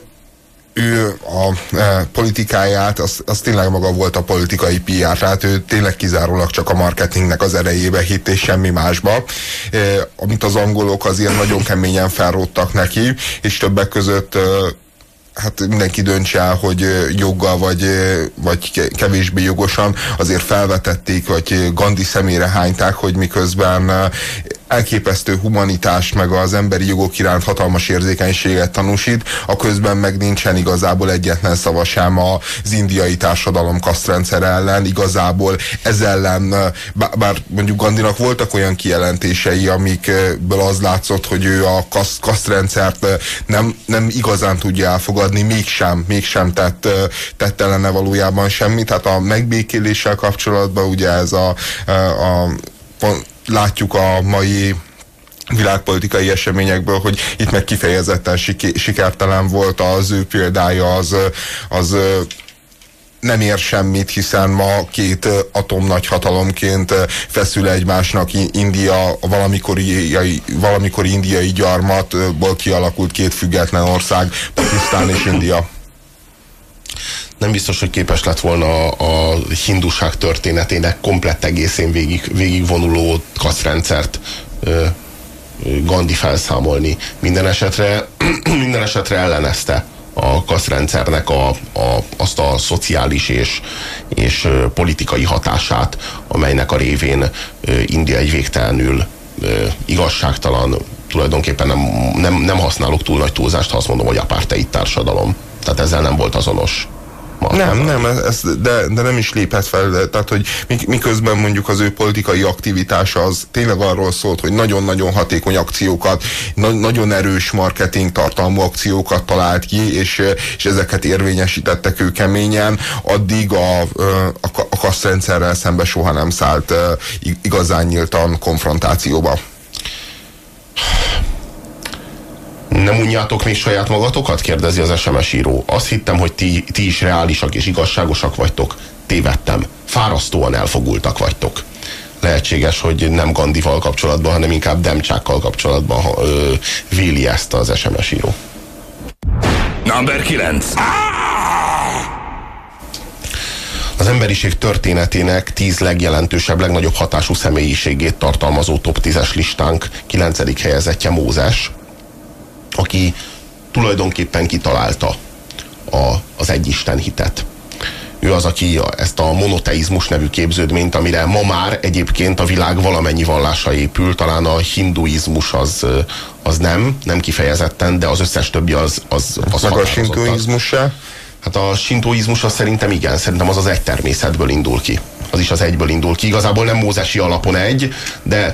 ő a politikáját, az, az tényleg maga volt a politikai pé er, tehát ő tényleg kizárólag csak a marketingnek az erejébe hitt, és semmi másba. Amit az angolok azért nagyon keményen felróttak neki, és többek között hát mindenki döntse el, hogy joggal vagy, vagy kevésbé jogosan azért felvetették, vagy Gandhi szemére hányták, hogy miközben elképesztő humanitást, meg az emberi jogok iránt hatalmas érzékenységet tanúsít, a közben meg nincsen igazából egyetlen szava sem az indiai társadalom kasztrendszer ellen, igazából ez ellen, bár mondjuk Gandhinak voltak olyan kijelentései, amikből az látszott, hogy ő a kaszt, kasztrendszert nem, nem igazán tudja elfogadni, mégsem, mégsem tett, tett ellene valójában semmit. Tehát a megbékéléssel kapcsolatban ugye ez a, a, a látjuk a mai világpolitikai eseményekből, hogy itt meg kifejezetten sikertelen volt az ő példája, az, az nem ér semmit, hiszen ma két atomnagyhatalomként feszül egymásnak India, a valamikori, valamikori indiai gyarmatból kialakult két független ország, Pakisztán és India. Nem biztos, hogy képes lett volna a hinduság történetének komplett egészén végig, végigvonuló kasztrendszert Gandhi felszámolni. Minden esetre, minden esetre ellenezte a kasztrendszernek a, a, azt a szociális és, és politikai hatását, amelynek a révén India egy végtelenül igazságtalan, tulajdonképpen nem, nem, nem használok túl nagy túlzást, ha azt mondom, hogy apartheid társadalom. Tehát ezzel nem volt azonos. Nem, nem, ez, de, de nem is lépett fel, tehát hogy miközben mondjuk az ő politikai aktivitása az tényleg arról szólt, hogy nagyon-nagyon hatékony akciókat, na, nagyon erős marketing tartalmú akciókat talált ki, és, és ezeket érvényesítettek ő keményen, addig a, a, a kasztrendszerrel szembe soha nem szállt igazán nyíltan konfrontációba. Nem unjátok még saját magatokat? Kérdezi az es em es író. Azt hittem, hogy ti, ti is reálisak és igazságosak vagytok. Tévedtem. Fárasztóan elfogultak vagytok. Lehetséges, hogy nem Gandhival kapcsolatban, hanem inkább Demcsákkal kapcsolatban ö, véli ezt az es em es író. Number kilenc. Az emberiség történetének tíz legjelentősebb, legnagyobb hatású személyiségét tartalmazó top tízes listánk kilencedik helyezettje Mózes, aki tulajdonképpen kitalálta a, az egyisten hitet. Ő az, aki ezt a monoteizmus nevű képződményt, amire ma már egyébként a világ valamennyi vallása épül, talán a hinduizmus az, az nem, nem kifejezetten, de az összes többi az, az, az meg a sintoizmus se? Hát a sintoizmus az szerintem igen, szerintem az az egy természetből indul ki. Az is az egyből indul ki. Igazából nem mózesi alapon egy, de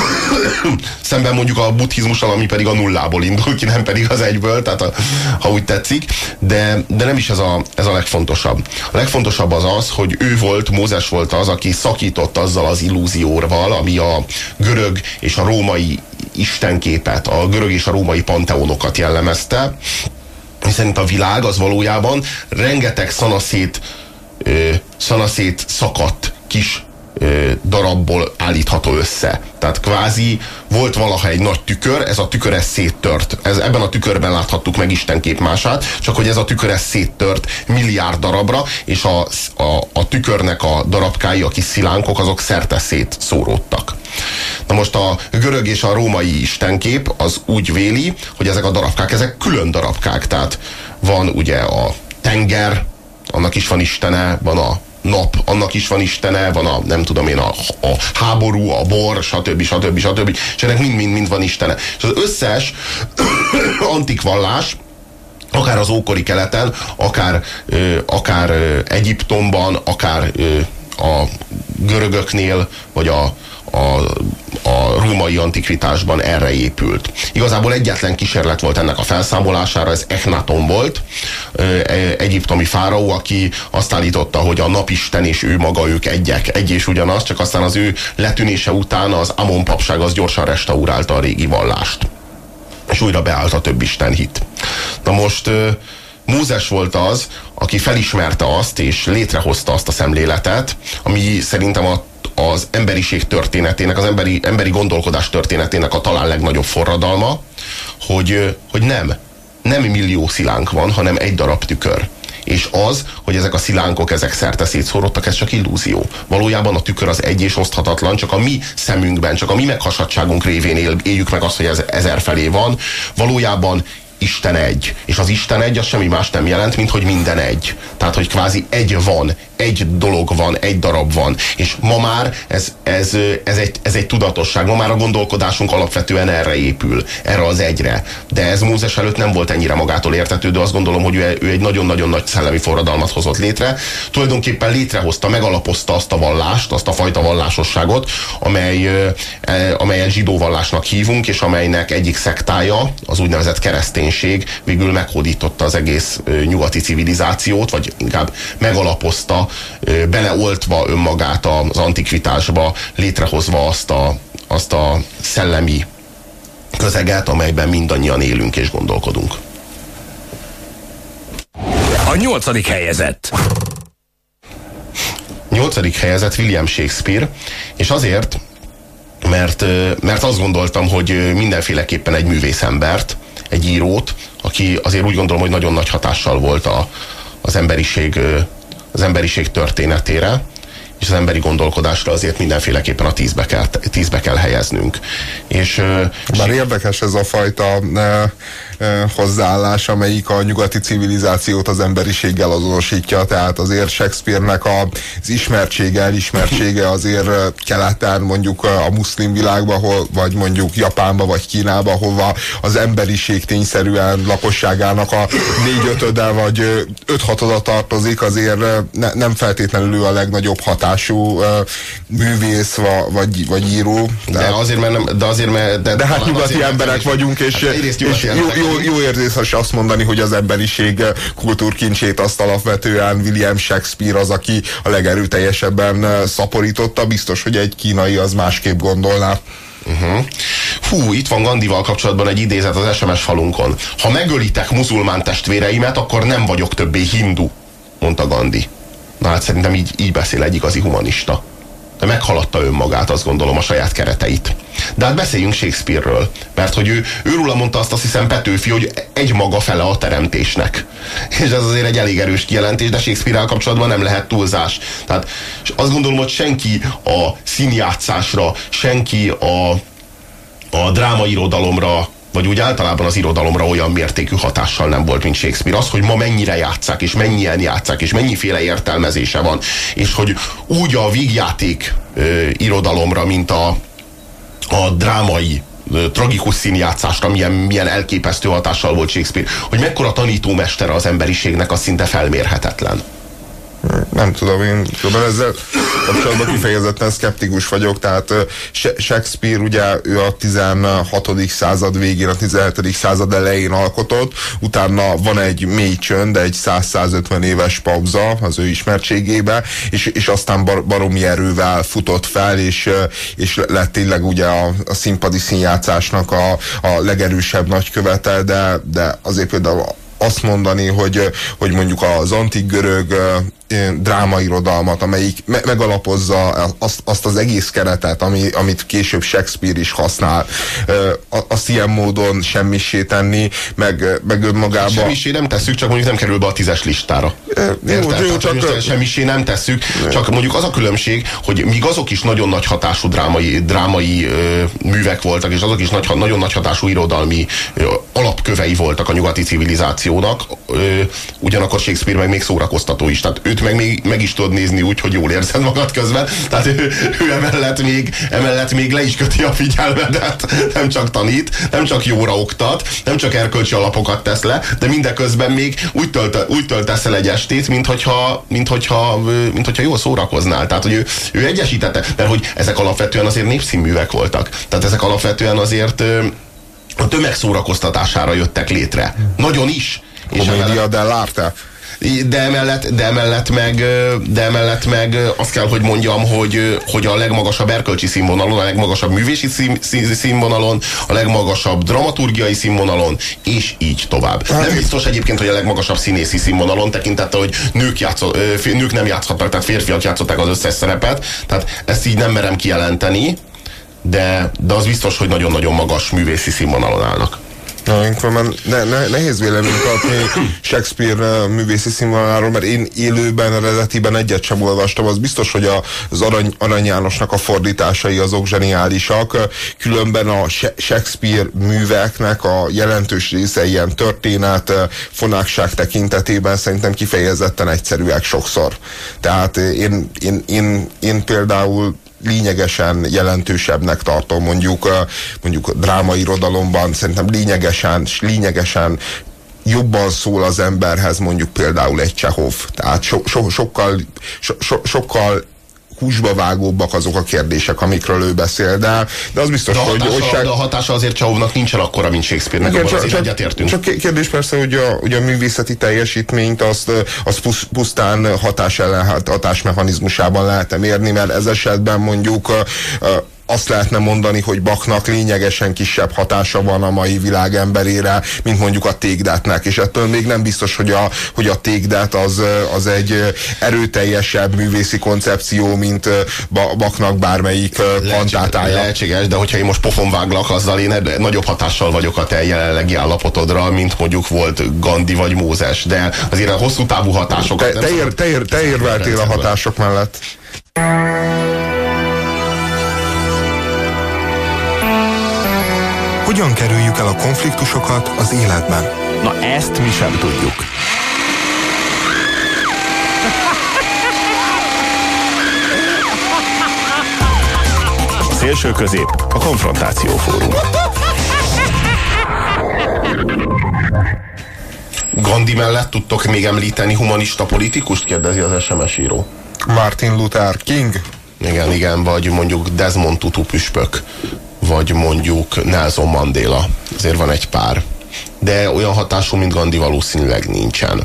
szemben mondjuk a buddhizmussal, ami pedig a nullából indul ki, nem pedig az egyből, tehát a, ha úgy tetszik. De, de nem is ez a, ez a legfontosabb. A legfontosabb az az, hogy ő volt, Mózes volt az, aki szakított azzal az illúzióval, ami a görög és a római istenképet, a görög és a római panteonokat jellemezte, hiszen a világ az valójában rengeteg szanaszét, ö, szanaszét szakadt kis ö, darabból állítható össze. Tehát kvázi volt valaha egy nagy tükör, ez a tükör ez széttört. Ez, ebben a tükörben láthattuk meg Isten képmását, csak hogy ez a tükör ez széttört milliárd darabra, és a, a, a tükörnek a darabkái, a kis szilánkok, azok szerte szétszóródtak. Na most a görög és a római istenkép az úgy véli, hogy ezek a darabkák, ezek külön darabkák, tehát van ugye a tenger, annak is van istene, van a nap, annak is van istene, van a, nem tudom én, a, a háború, a bor, stb. stb. stb. És ennek mind-mind-mind van istene. És az összes antik vallás, akár az ókori keleten, akár, ö, akár ö, Egyiptomban, akár ö, a görögöknél, vagy a A, a római antikvitásban erre épült. Igazából egyetlen kísérlet volt ennek a felszámolására, ez Echnaton volt, egyiptomi fáraó, aki azt állította, hogy a napisten és ő maga, ők egyek, egy és ugyanaz, csak aztán az ő letűnése után az Amon papság az gyorsan restaurálta a régi vallást. És újra beállt a több isten hit. Na most Mózes volt az, aki felismerte azt, és létrehozta azt a szemléletet, ami szerintem a az emberiség történetének, az emberi, emberi gondolkodás történetének a talán legnagyobb forradalma, hogy, hogy nem, nem millió szilánk van, hanem egy darab tükör. És az, hogy ezek a szilánkok, ezek szerte szétszórodtak, ez csak illúzió. Valójában a tükör az egy és oszthatatlan, csak a mi szemünkben, csak a mi meghasadtságunk révén él, éljük meg azt, hogy ez ezer felé van. Valójában Isten egy. És az Isten egy az semmi más nem jelent, mint hogy minden egy. Tehát, hogy kvázi egy van, egy dolog van, egy darab van. És ma már ez, ez, ez, egy, ez egy tudatosság. Ma már a gondolkodásunk alapvetően erre épül, erre az egyre. De ez Mózes előtt nem volt ennyire magától értetődő. Azt gondolom, hogy ő, ő egy nagyon-nagyon nagy szellemi forradalmat hozott létre. Tulajdonképpen létrehozta, megalapozta azt a vallást, azt a fajta vallásosságot, amely, amelyet zsidó vallásnak hívunk, és amelynek egyik szektája, az úgynevezett kereszténység végül meghódította az egész nyugati civilizációt, vagy inkább megalapozta, beleoltva önmagát az antikvitásba, létrehozva azt a, azt a szellemi közeget, amelyben mindannyian élünk és gondolkodunk. A nyolcadik helyezett. Nyolcadik helyezett William Shakespeare, és azért, mert, mert azt gondoltam, hogy mindenféleképpen egy művészembert, egy írót, aki azért úgy gondolom, hogy nagyon nagy hatással volt a, az emberiség, az emberiség történetére, és az emberi gondolkodásra azért mindenféleképpen a tízbe kell, tízbe kell helyeznünk. És, Bár és érdekes ez a fajta e, e, hozzáállás, amelyik a nyugati civilizációt az emberiséggel azonosítja, tehát azért Shakespeare-nek az ismertsége, elismertsége azért keleten, mondjuk a muszlim világban, hol, vagy mondjuk Japánba, vagy Kínába, hova az emberiség tényszerűen lakosságának a négyötöde, vagy öthatoda tartozik, azért ne, nem feltétlenül a legnagyobb hatás Uh, művész va, vagy, vagy író. De, de azért, mert nem, de azért, mert... De, de hát nyugati azért, emberek is, vagyunk, és, hát és jó, jó, jó érzés azt mondani, hogy az emberiség kultúrkincsét azt alapvetően William Shakespeare az, aki a legerőteljesebben szaporította. Biztos, hogy egy kínai az másképp gondolná. Uh-huh. Fú, itt van Gandival kapcsolatban egy idézet az es em es falunkon. Ha megölitek muzulmán testvéreimet, akkor nem vagyok többé hindu, mondta Gandhi. Na hát szerintem így, így beszél egy igazi humanista. De meghaladta önmagát, azt gondolom, a saját kereteit. De hát beszéljünk Shakespeare-ről, mert hogy ő, őróla mondta azt, azt hiszem Petőfi, hogy egy maga fele a teremtésnek. És ez azért egy elég erős kijelentés, de Shakespeare-rel kapcsolatban nem lehet túlzás. Tehát azt gondolom, hogy senki a színjátszásra, senki a, a drámairodalomra, vagy úgy általában az irodalomra olyan mértékű hatással nem volt, mint Shakespeare. Az, hogy ma mennyire játsszák, és mennyien játsszák, és mennyiféle értelmezése van, és hogy úgy a vígjáték ö, irodalomra, mint a, a drámai, ö, tragikus színjátszásra milyen, milyen elképesztő hatással volt Shakespeare, hogy mekkora tanítómestere az emberiségnek, az szinte felmérhetetlen. Nem tudom, én tudom, ezzel kapcsolatban kifejezetten szkeptikus vagyok, tehát Shakespeare ugye ő a tizenhatodik század végén, a tizenhetedik század elején alkotott, utána van egy mély csönd, egy száz-százötven éves pauza az ő ismertségébe, és, és aztán bar, baromi erővel futott fel, és, és lett tényleg ugye a, a színpadi színjátszásnak a, a legerősebb nagykövete, de, de azért például azt mondani, hogy, hogy mondjuk az antik görög drámairodalmat, amelyik me- megalapozza azt, azt az egész keretet, ami, amit később Shakespeare is használ, azt ilyen módon semmissé tenni, meg, meg önmagában... Semmissé nem tesszük, csak mondjuk nem kerül be a tízes listára. Érted? Jó, csak semmissé nem tesszük, csak mondjuk az a különbség, hogy míg azok is nagyon nagy hatású drámai, drámai ö, művek voltak, és azok is nagy, nagyon nagy hatású irodalmi ö, alapkövei voltak a nyugati civilizációnak, ö, ugyanakkor Shakespeare meg még szórakoztató is. Tehát őt meg, még, meg is tudod nézni úgy, hogy jól érzed magad közben. Tehát ő, ő emellett, még, emellett még le is köti a figyelmedet. Nem csak tanít, nem csak jóra oktat, nem csak erkölcsi alapokat tesz le, de mindeközben még úgy, tölt, úgy töltesz el egy estét, mint hogyha, mint hogyha, mint hogyha jól szórakoznál. Tehát, hogy ő, ő egyesítette, mert hogy ezek alapvetően azért népszínművek voltak. Tehát ezek alapvetően azért a tömeg szórakoztatására jöttek létre. Nagyon is. Commedia dell'arte. De emellett, de, emellett meg, de emellett meg azt kell, hogy mondjam, hogy, hogy a legmagasabb erkölcsi színvonalon, a legmagasabb művészi színvonalon, a legmagasabb dramaturgiai színvonalon, és így tovább. Hát nem biztos egyébként, hogy a legmagasabb színészi színvonalon, tekintettel, hogy nők, játszol, nők nem játszhatnak, tehát férfiak játszották az összes szerepet, tehát ezt így nem merem kijelenteni, de, de az biztos, hogy nagyon-nagyon magas művészi színvonalon állnak. Ne, ne, nehéz véleményt adni Shakespeare művészi színvonaláról, mert én élőben, eredetiben egyet sem olvastam. Az biztos, hogy az Arany, Arany Jánosnak a fordításai azok zseniálisak, különben a Shakespeare műveknek a jelentős része ilyen történet, fonákság tekintetében szerintem kifejezetten egyszerűek sokszor. Tehát én, én, én, én például lényegesen jelentősebbnek tartom, mondjuk, mondjuk a drámairodalomban szerintem lényegesen, lényegesen jobban szól az emberhez mondjuk például egy Csehov. Tehát so, so, sokkal, so, so, sokkal húsba vágóbbak azok a kérdések, amikről ő beszél, de, de az biztos, de hogy... Hatása, hogy se... De a hatása azért Csehovnak nincsen akkora, mint Shakespeare-nek, abban azért egyetértünk. Csak kérdés persze, hogy a, hogy a művészeti teljesítményt azt, azt pusztán hatás ellen, hatásmechanizmusában lehet mérni, mert ez esetben mondjuk azt lehetne mondani, hogy Bachnak lényegesen kisebb hatása van a mai világ emberére, mint mondjuk a Take-That-nek, és ettől még nem biztos, hogy a, hogy a Take-That az, az egy erőteljesebb művészi koncepció, mint Bachnak bármelyik kantátája. Lehetséges, de hogyha én most pofon váglak, azzal én nagyobb hatással vagyok a te jelenlegi állapotodra, mint mondjuk volt Gandhi vagy Mózes, de azért a hosszú távú hatásokat... Te, te, ér, te, ér, te érveltél a hatások mellett. Hogyan kerüljük el a konfliktusokat az életben? Na ezt mi sem tudjuk. A Szélső Közép, a Konfrontáció Fórum. Gandhi mellett tudtok még említeni humanista politikust? Kérdezi az es em es író. Martin Luther King? Igen, igen, vagy mondjuk Desmond Tutu püspök, vagy mondjuk Nelson Mandela. Azért van egy pár. De olyan hatású, mint Gandhi valószínűleg nincsen.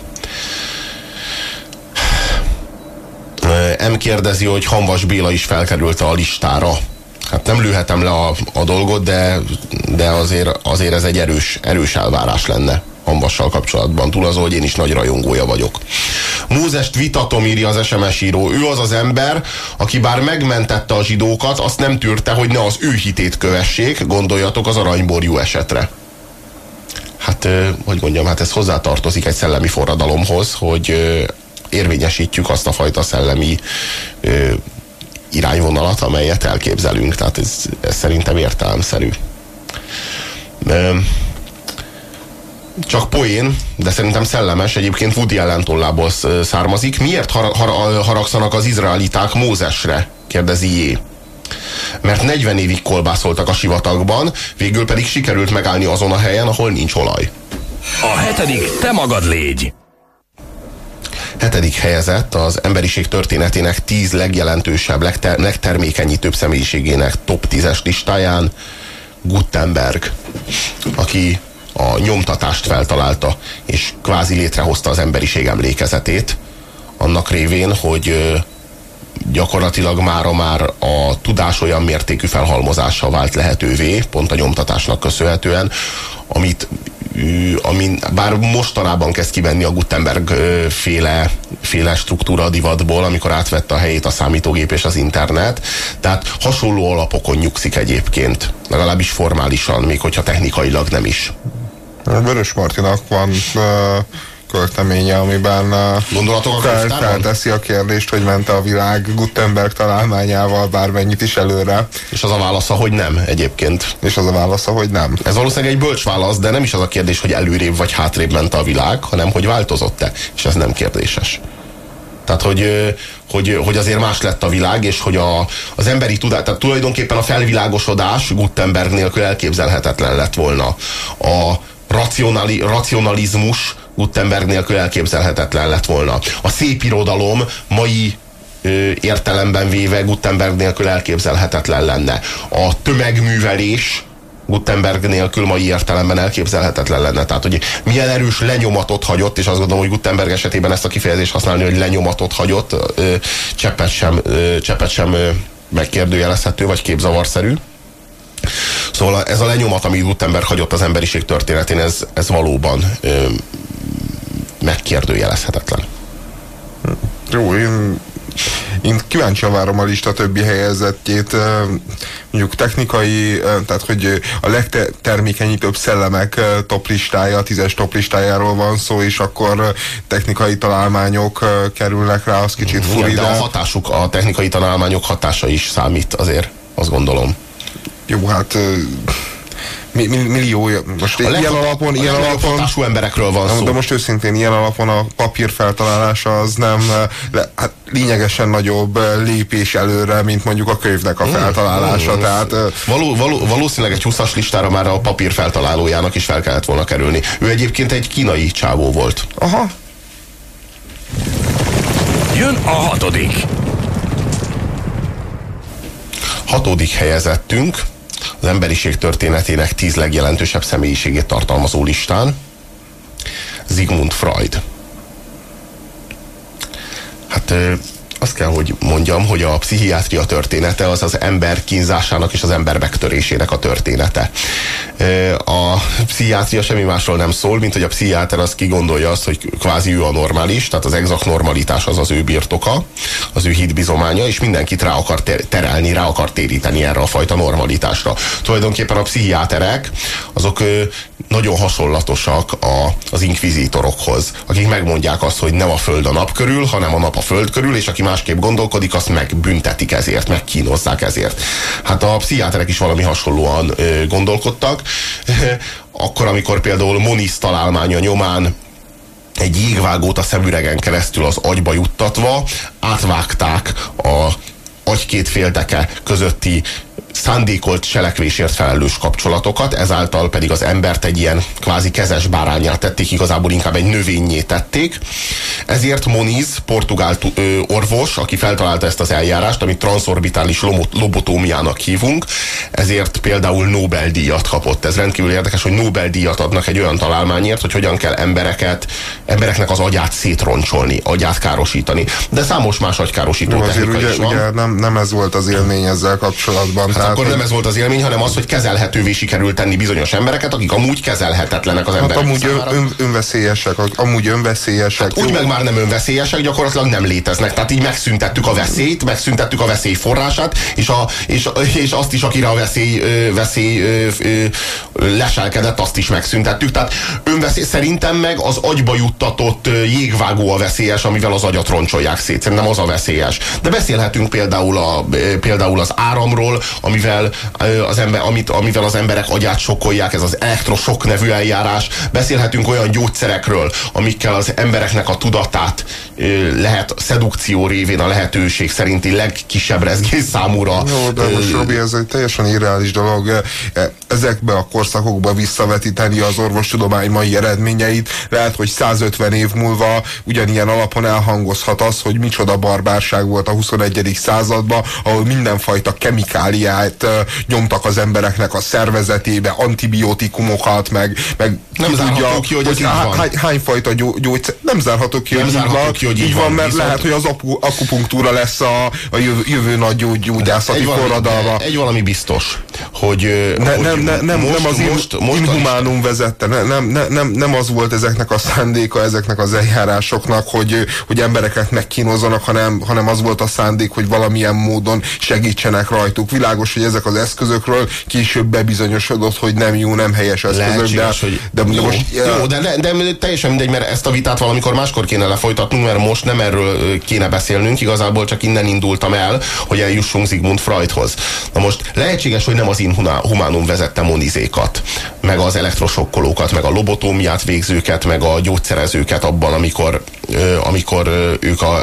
M kérdezi, hogy Hamvas Béla is felkerült a listára. Hát nem lőhetem le a, a dolgot, de, de azért, azért ez egy erős, erős elvárás lenne Hamvassal kapcsolatban. Túl azon, hogy én is nagy rajongója vagyok. Mózest vitatom, írja az es em es író. Ő az az ember, aki bár megmentette a zsidókat, azt nem tűrte, hogy ne az ő hitét kövessék. Gondoljatok az aranyborjú esetre. Hát, hogy mondjam, hát ez hozzátartozik egy szellemi forradalomhoz, hogy érvényesítjük azt a fajta szellemi irányvonalat, amelyet elképzelünk. Tehát ez, ez szerintem értelemszerű. Csak poén, de szerintem szellemes, egyébként Woody Allen tollából származik. Miért har- har- haragszanak az izraeliták Mózesre? Kérdezi Jé. Mert negyven évig kolbászoltak a sivatagban, végül pedig sikerült megállni azon a helyen, ahol nincs olaj. A hetedik te magad légy. Hetedik helyezett az emberiség történetének tíz legjelentősebb, legter- legtermékenyítőbb személyiségének top tízes listáján Gutenberg, aki a nyomtatást feltalálta, és kvázi létrehozta az emberiség emlékezetét, annak révén, hogy gyakorlatilag mára már a tudás olyan mértékű felhalmozása vált lehetővé, pont a nyomtatásnak köszönhetően, amit amin, bár mostanában kezd kivenni a Gutenberg féle, féle struktúra divatból, amikor átvette a helyét a számítógép és az internet, tehát hasonló alapokon nyugszik egyébként, legalábbis formálisan, még hogyha technikailag nem is. Vörös Martinak van uh, költeménye, amiben uh, fel, felteszi a kérdést, hogy ment a világ Gutenberg találmányával bármennyit is előre. És az a válasza, hogy nem egyébként. És az a válasza, hogy nem. Ez valószínűleg egy bölcs válasz, de nem is az a kérdés, hogy előrébb vagy hátrébb ment a világ, hanem hogy változott-e. És ez nem kérdéses. Tehát, hogy, hogy, hogy azért más lett a világ, és hogy a, az emberi tudás, tehát tulajdonképpen a felvilágosodás Gutenberg nélkül elképzelhetetlen lett volna. A racionali, racionalizmus Gutenberg nélkül elképzelhetetlen lett volna. A szépirodalom mai ö, értelemben véve Gutenberg nélkül elképzelhetetlen lenne. A tömegművelés Gutenberg nélkül mai értelemben elképzelhetetlen lenne. Tehát, hogy milyen erős lenyomatot hagyott, és azt gondolom, hogy Gutenberg esetében ezt a kifejezést használni, hogy lenyomatot hagyott, ö, cseppet sem, ö, cseppet sem ö, megkérdőjelezhető, vagy képzavarszerű. Szóval ez a lenyomat, amit Gutenberg hagyott az emberiség történetén, ez, ez valóban ö, megkérdőjelezhetetlen. Jó, én, Én kíváncsian várom a lista többi helyezettjét, mondjuk technikai, tehát hogy a legtermékenyítőbb szellemek top listája, a tízes top listájáról van szó, és akkor technikai találmányok kerülnek rá, az kicsit furi. De a hatásuk, a technikai találmányok hatása is számít azért, azt gondolom. Jó, hát millió, most a ilyen alapon, ilyen alapon hatású emberekről van szó. De most őszintén ilyen alapon a papír feltalálása az nem le, hát lényegesen nagyobb lépés előre, mint mondjuk a könyvnek a feltalálása. Mm, mm, tehát, való, való, valószínűleg egy húszas listára már a papír feltalálójának is fel kellett volna kerülni. Ő egyébként egy kínai csávó volt. Aha. Jön a hatodik. Hatodik helyezettünk az emberiség történetének tíz legjelentősebb személyiségét tartalmazó listán Sigmund Freud. Hát azt kell, hogy mondjam, hogy a pszichiátria története az az ember kínzásának és az ember megtörésének a története. A pszichiátria semmi másról nem szól, mint hogy a pszichiáter az kigondolja azt, hogy kvázi ő a normális, tehát az exakt normalitás az az ő birtoka, az ő hitbizománya, és mindenkit rá akar terelni, rá akar téríteni erre a fajta normalitásra. Tulajdonképpen a pszichiáterek azok nagyon hasonlatosak a, az inkvizítorokhoz, akik megmondják azt, hogy nem a föld a nap körül, hanem a nap a föld körül, és aki másképp gondolkodik, azt megbüntetik ezért, megkínozzák ezért. Hát a pszichiáterek is valami hasonlóan ö, gondolkodtak. Akkor, amikor például Moniz találmánya nyomán egy jégvágót a szemüregen keresztül az agyba juttatva átvágták a agy két félteke közötti szándékolt cselekvésért felelős kapcsolatokat, ezáltal pedig az embert egy ilyen kvázi kezes bárányát tették, igazából inkább egy növényé tették. Ezért Moniz, portugál orvos, aki feltalálta ezt az eljárást, amit transzorbitális lobotómiának hívunk, ezért például Nobel-díjat kapott. Ez rendkívül érdekes, hogy Nobel-díjat adnak egy olyan találmányért, hogy hogyan kell embereket, embereknek az agyát szétroncsolni, agyát károsítani. De számos más agykárosító technika ugye, is van. Ugye nem, nem ez volt az élmény ezzel kapcsolatban. Hát akkor nem ez volt az élmény, hanem az, hogy kezelhetővé sikerült tenni bizonyos embereket, akik amúgy kezelhetetlenek az emberek hát amúgy számára. ön, önveszélyesek, amúgy önveszélyesek. Hát úgy meg már nem önveszélyesek, gyakorlatilag nem léteznek. Tehát így megszüntettük a veszélyt, megszüntettük a veszély forrását, és, a, és, és azt is, akire a veszély, veszély leselkedett, azt is megszüntettük. Tehát önveszély, szerintem meg az agyba juttatott jégvágó a veszélyes, amivel az agyat roncsolják szét. Szerintem az a veszélyes. De beszélhetünk például, a, például az áramról, amivel az, ember, amit, amivel az emberek agyát sokkolják, ez az elektrosokk nevű eljárás. Beszélhetünk olyan gyógyszerekről, amikkel az embereknek a tudatát lehet szedukció révén a lehetőség szerinti legkisebb rezgés számúra. Jó, de most Robi, ez egy teljesen irreális dolog. Ezekbe a korszakokba visszavetíteni az orvostudomány mai eredményeit, lehet, hogy százötven év múlva ugyanilyen alapon elhangozhat az, hogy micsoda barbárság volt a huszonegyedik században, ahol mindenfajta kemikáliát uh, nyomtak az embereknek a szervezetébe, antibiotikumokat, meg, meg nem zárható ki, hogy ez így van. Hány, hányfajta gyógyszer, nem zárható ki, nem hogy zárható van, ki, hogy így van, van mert viszont... lehet, hogy az apu, akupunktúra lesz a, a jövő, jövő nagy gyógy, gyógyászati forradalma. Egy valami biztos, hogy, ne, hogy nem, ne, nem, most, nem az most, most inhumánum vezette, ne, nem, ne, nem, nem az volt ezeknek a szándéka, ezeknek az eljárásoknak, hogy, hogy embereket megkínozzanak, hanem, hanem az volt a szándék, hogy valamilyen módon segítsenek rajtuk. Világos, hogy ezek az eszközökről később bebizonyosodott, hogy nem jó, nem helyes eszközök, de, hogy de, de jó, most... Jó, de, de, de teljesen mindegy, mert ezt a vitát valamikor máskor kéne lefolytatnunk, mert most nem erről kéne beszélnünk, igazából csak innen indultam el, hogy eljussunk Sigmund Freudhoz. Na most lehetséges, hogy nem az inhumánum vezette Monizékat, meg az elektrosokkolókat, meg a lobotómiát végzőket, meg a gyógyszerezőket abban, amikor, amikor ők a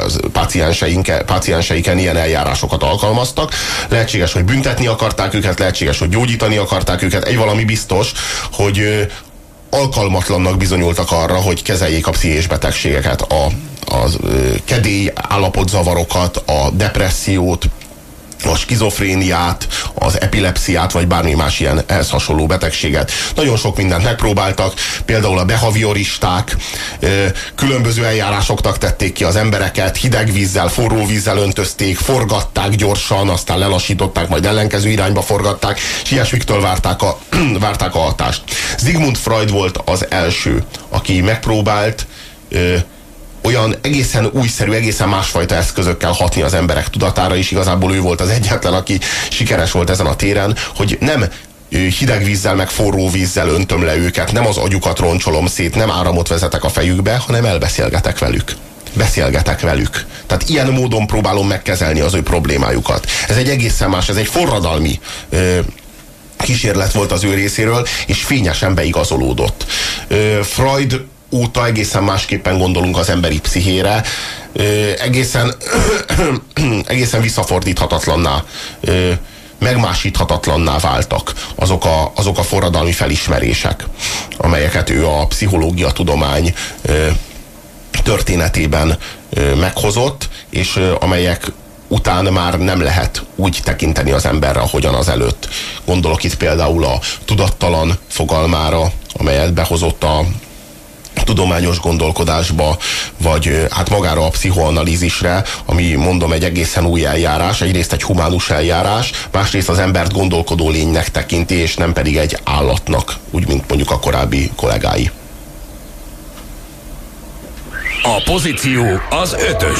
pácienseiken ilyen eljárásokat alkalmaztak. Lehetséges, hogy büntetni akarták őket, lehetséges, hogy gyógyítani akarták őket. Egy valami biztos, hogy alkalmatlannak bizonyultak arra, hogy kezeljék a pszichés betegségeket, a, a kedély állapotzavarokat, a depressziót, a skizofréniát, az epilepsziát, vagy bármi más ilyen ehhez hasonló betegséget. Nagyon sok mindent megpróbáltak, például a behavioristák különböző eljárásoknak tették ki az embereket, hideg vízzel, forró vízzel öntözték, forgatták gyorsan, aztán lelassították, majd ellenkező irányba forgatták, és ilyesmiktől várták a, várták a hatást. Sigmund Freud volt az első, aki megpróbált olyan egészen újszerű, egészen másfajta eszközökkel hatni az emberek tudatára, és igazából ő volt az egyetlen, aki sikeres volt ezen a téren, hogy nem hideg vízzel, meg forró vízzel öntöm le őket, nem az agyukat roncsolom szét, nem áramot vezetek a fejükbe, hanem elbeszélgetek velük. Beszélgetek velük. Tehát ilyen módon próbálom megkezelni az ő problémájukat. Ez egy egészen más, ez egy forradalmi ö, kísérlet volt az ő részéről, és fényesen beigazolódott. Ö, Freud óta egészen másképpen gondolunk az emberi pszichére, ö, egészen, egészen visszafordíthatatlanná, ö, megmásíthatatlanná váltak azok a, azok a forradalmi felismerések, amelyeket ő a pszichológia tudomány ö, történetében ö, meghozott, és ö, amelyek után már nem lehet úgy tekinteni az emberre, ahogyan az előtt. Gondolok itt például a tudattalan fogalmára, amelyet behozott a tudományos gondolkodásba, vagy hát magára a pszichoanalízisre, ami, mondom, egy egészen új eljárás, egyrészt egy humánus eljárás, másrészt az embert gondolkodó lénynek tekinti, és nem pedig egy állatnak, úgy, mint mondjuk a korábbi kollégái. A pozíció az ötös.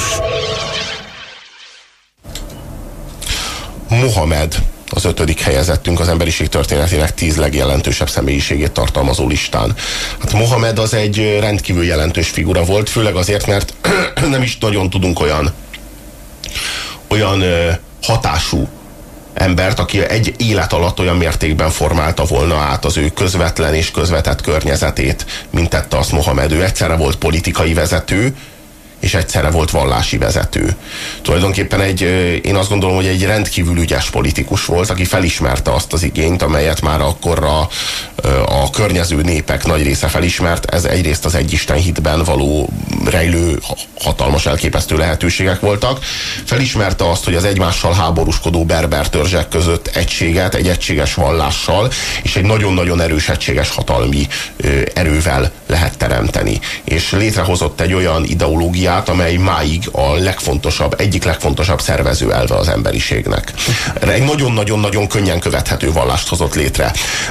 Mohamed az ötödik helyezettünk az emberiség történetének tíz legjelentősebb személyiségét tartalmazó listán. Hát Mohamed az egy rendkívül jelentős figura volt, főleg azért, mert nem is nagyon tudunk olyan olyan hatású embert, aki egy élet alatt olyan mértékben formálta volna át az ő közvetlen és közvetett környezetét, mint tette azt Mohamed. Ő egyszerre volt politikai vezető, és egyszerre volt vallási vezető. Tulajdonképpen egy, én azt gondolom, hogy egy rendkívül ügyes politikus volt, aki felismerte azt az igényt, amelyet már akkor a, a környező népek nagy része felismert. Ez egyrészt az egyisten hitben való rejlő hatalmas, elképesztő lehetőségek voltak. Felismerte azt, hogy az egymással háborúskodó berber törzsek között egységet, egy egységes vallással és egy nagyon-nagyon erős egységes hatalmi erővel lehet teremteni. És létrehozott egy olyan ideológiát, amely máig a legfontosabb, egyik legfontosabb szervező elve az emberiségnek. Egy nagyon-nagyon-nagyon könnyen követhető vallást hozott létre.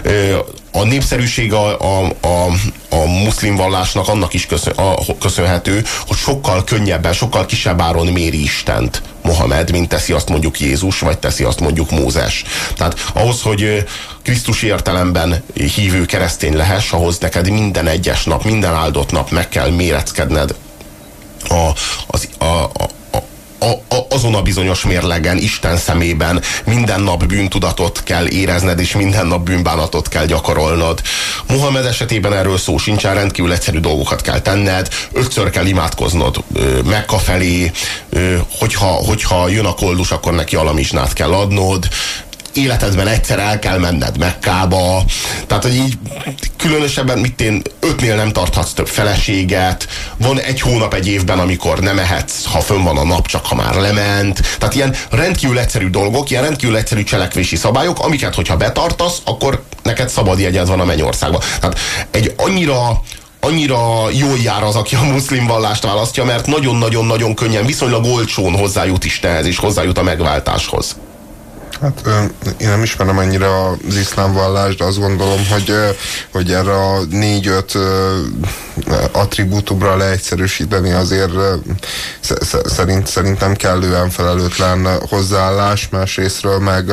A népszerűség a, a, a, a muszlim vallásnak annak is köszön, a, köszönhető, hogy sokkal könnyebben, sokkal kisebb áron méri Istent Mohamed, mint teszi azt mondjuk Jézus, vagy teszi azt mondjuk Mózes. Tehát ahhoz, hogy krisztusi értelemben hívő keresztény lehess, ahhoz neked minden egyes nap, minden áldott nap meg kell méreckedned a, az, a, a, a, a, azon a bizonyos mérlegen, Isten szemében minden nap bűntudatot kell érezned, és minden nap bűnbánatot kell gyakorolnod. Mohamed esetében erről szó sincsen, rendkívül egyszerű dolgokat kell tenned, ötször kell imádkoznod Mekka felé, hogyha, hogyha jön a koldus, akkor neki alamizsnát kell adnod, életedben egyszer el kell menned Mekkába, tehát, hogy így különösebben, mit én, ötnél nem tarthatsz több feleséget, van egy hónap egy évben, amikor nem ehetsz, ha fönn van a nap, csak ha már lement, tehát ilyen rendkívül egyszerű dolgok, ilyen rendkívül egyszerű cselekvési szabályok, amiket, hogyha betartasz, akkor neked szabad jegyed van a mennyországba. Tehát egy annyira annyira jól jár az, aki a muszlim vallást választja, mert nagyon-nagyon-nagyon könnyen, viszonylag olcsón hozzájut Istenhez, és hozzájut a megváltáshoz. Hát én nem ismerem ennyire az iszlám vallást, de azt gondolom, hogy, hogy erre a négy-öt attribútumra leegyszerűsíteni azért szerint, szerintem kellően felelőtlen hozzáállás, másrésztről meg,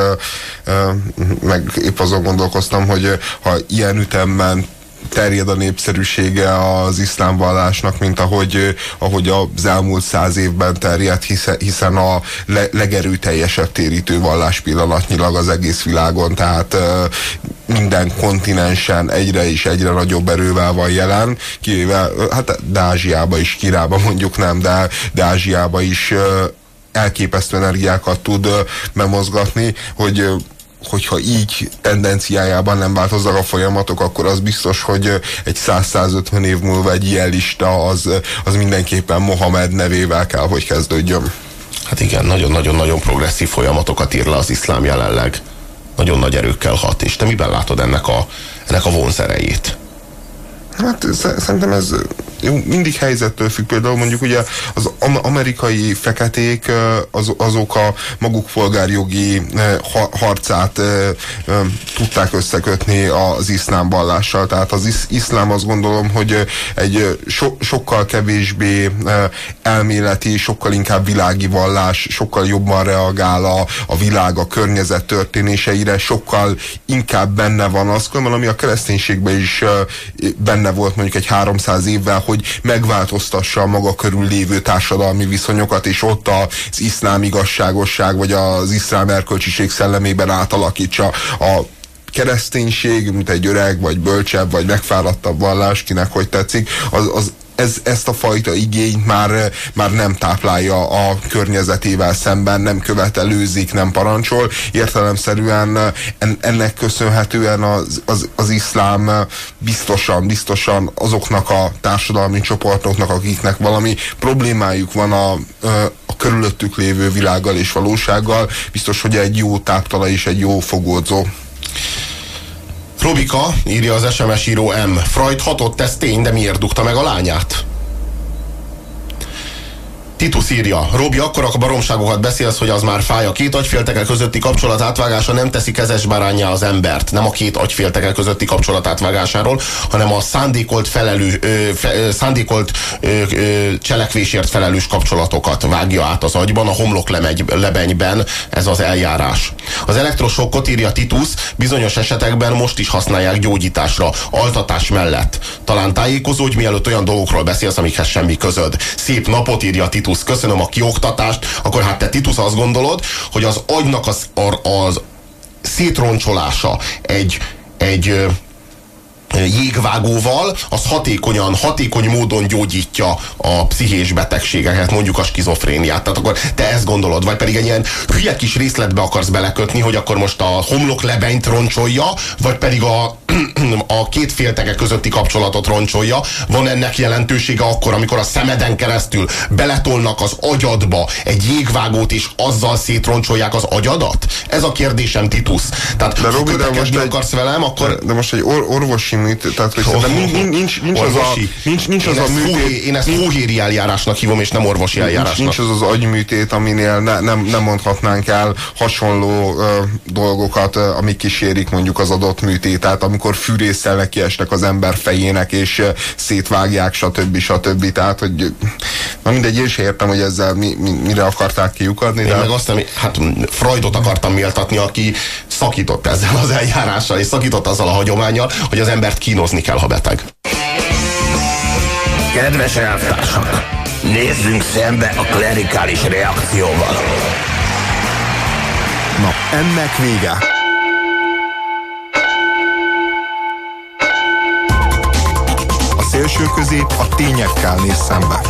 meg épp azon gondolkoztam, hogy ha ilyen ütemben terjed a népszerűsége az iszlám vallásnak, mint ahogy, ahogy az elmúlt száz évben terjed, hiszen a le, legerőteljesebb térítő vallás pillanatnyilag az egész világon, tehát minden kontinensen egyre és egyre nagyobb erővel van jelen, kivéve, hát de Ázsiába is, Kínába mondjuk nem, de, de Ázsiába is elképesztő energiákat tud bemozgatni, hogy hogyha így tendenciájában nem változnak a folyamatok, akkor az biztos, hogy egy száz-százötven év múlva egy ilyen lista az, az mindenképpen Mohamed nevével kell, hogy kezdődjön. Hát igen, nagyon-nagyon-nagyon progresszív folyamatokat ír le az iszlám jelenleg. Nagyon nagy erőkkel hat. És te miben látod ennek a, ennek a vonzerejét? Hát szerintem ez jó, mindig helyzettől függ, például mondjuk ugye az amerikai feketék az, azok a maguk polgárjogi harcát tudták összekötni az iszlám vallással, tehát az isz, iszlám azt gondolom, hogy egy so, sokkal kevésbé elméleti, sokkal inkább világi vallás, sokkal jobban reagál a, a világ, a környezet történéseire, sokkal inkább benne van az, ami a kereszténységben is benne volt mondjuk egy háromszáz évvel, hogy megváltoztassa a maga körül lévő társadalmi viszonyokat, és ott az iszlám igazságosság, vagy az iszlám erkölcsiség szellemében átalakítsa a kereszténység, mint egy öreg, vagy bölcsebb, vagy megfáradtabb vallás, kinek hogy tetszik, az, az Ez, ezt a fajta igényt már, már nem táplálja a környezetével szemben, nem követelőzik, nem parancsol. Értelemszerűen ennek köszönhetően az, az, az iszlám biztosan, biztosan azoknak a társadalmi csoportoknak, akiknek valami problémájuk van a, a körülöttük lévő világgal és valósággal, biztos, hogy egy jó táptala és egy jó fogódzó. Robika, írja az es em es író M. Freud hatott, ez tény, de miért dugta meg a lányát? Titus írja, Robi, akkor a baromságokat beszélsz, hogy az már fáj. A két agyfélteke közötti kapcsolat átvágása nem teszi kezes báránnyá az embert. Nem a két agyfélteke közötti kapcsolat átvágásáról, hanem a szándékolt, felelő, ö, fe, ö, szándékolt ö, ö, cselekvésért felelős kapcsolatokat vágja át az agyban, a homloklebenyben ez az eljárás. Az elektrosokkot, írja Titus, bizonyos esetekben most is használják gyógyításra, altatás mellett. Talán tájékozódj, mielőtt olyan dolgokról beszélsz, amikhez semmi közöd. Szép napot, írja Titus. Köszönöm a kioktatást. Akkor hát te, Titus, azt gondolod, hogy az agynak az, az szétroncsolása egy, egy jégvágóval, az hatékonyan, hatékony módon gyógyítja a pszichés betegségeket, mondjuk a skizofréniát. Tehát akkor te ezt gondolod, vagy pedig egy ilyen hülye kis részletbe akarsz belekötni, hogy akkor most a homloklebenyt roncsolja, vagy pedig a, a két félteke közötti kapcsolatot roncsolja. Van ennek jelentősége akkor, amikor a szemeden keresztül beletolnak az agyadba egy jégvágót, és azzal szétroncsolják az agyadat? Ez a kérdésem, Titus. Tehát de ha Robi, de most egy, akarsz velem, akkor... De, de most egy or, orvosi műtét, tehát hogy oh, nincs, nincs, nincs az a, nincs, nincs az a műtét. Hóhé, én ezt hóhéri eljárásnak hívom, és nem orvosi eljárásnak. Nincs, nincs az az agyműtét, aminél ne, nem, nem mondhatnánk el hasonló uh, dolgokat, uh, amik kísérik mondjuk az adott műtétet, amikor fűrésszel nekiesnek az ember fejének, és uh, szétvágják, stb. stb. Tehát, hogy na mindegy, én sem értem, hogy ezzel mi, mi, mire akarták kiukadni. Én de... meg azt nem, hát Freudot akartam méltatni, aki szakított ezzel az eljárással, és szakított azzal a hagyománnyal, hogy az embert kínozni kell, ha beteg. Kedves elvtársak, nézzünk szembe a klerikális reakcióval. Na, ennek vége. A szélső közép a tényekkel néz szembe.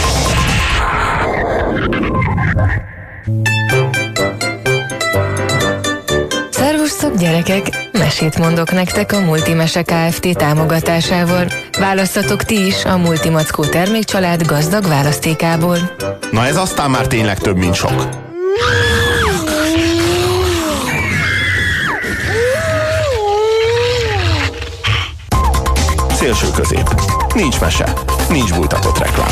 Szervusztok, gyerekek! Mesét mondok nektek a Multimese Kft. Támogatásával. Választatok ti is a Multimackó termékcsalád gazdag választékából. Na ez aztán már tényleg több, mint sok. Szélső közép. Nincs mese. Nincs bújtatott reklám.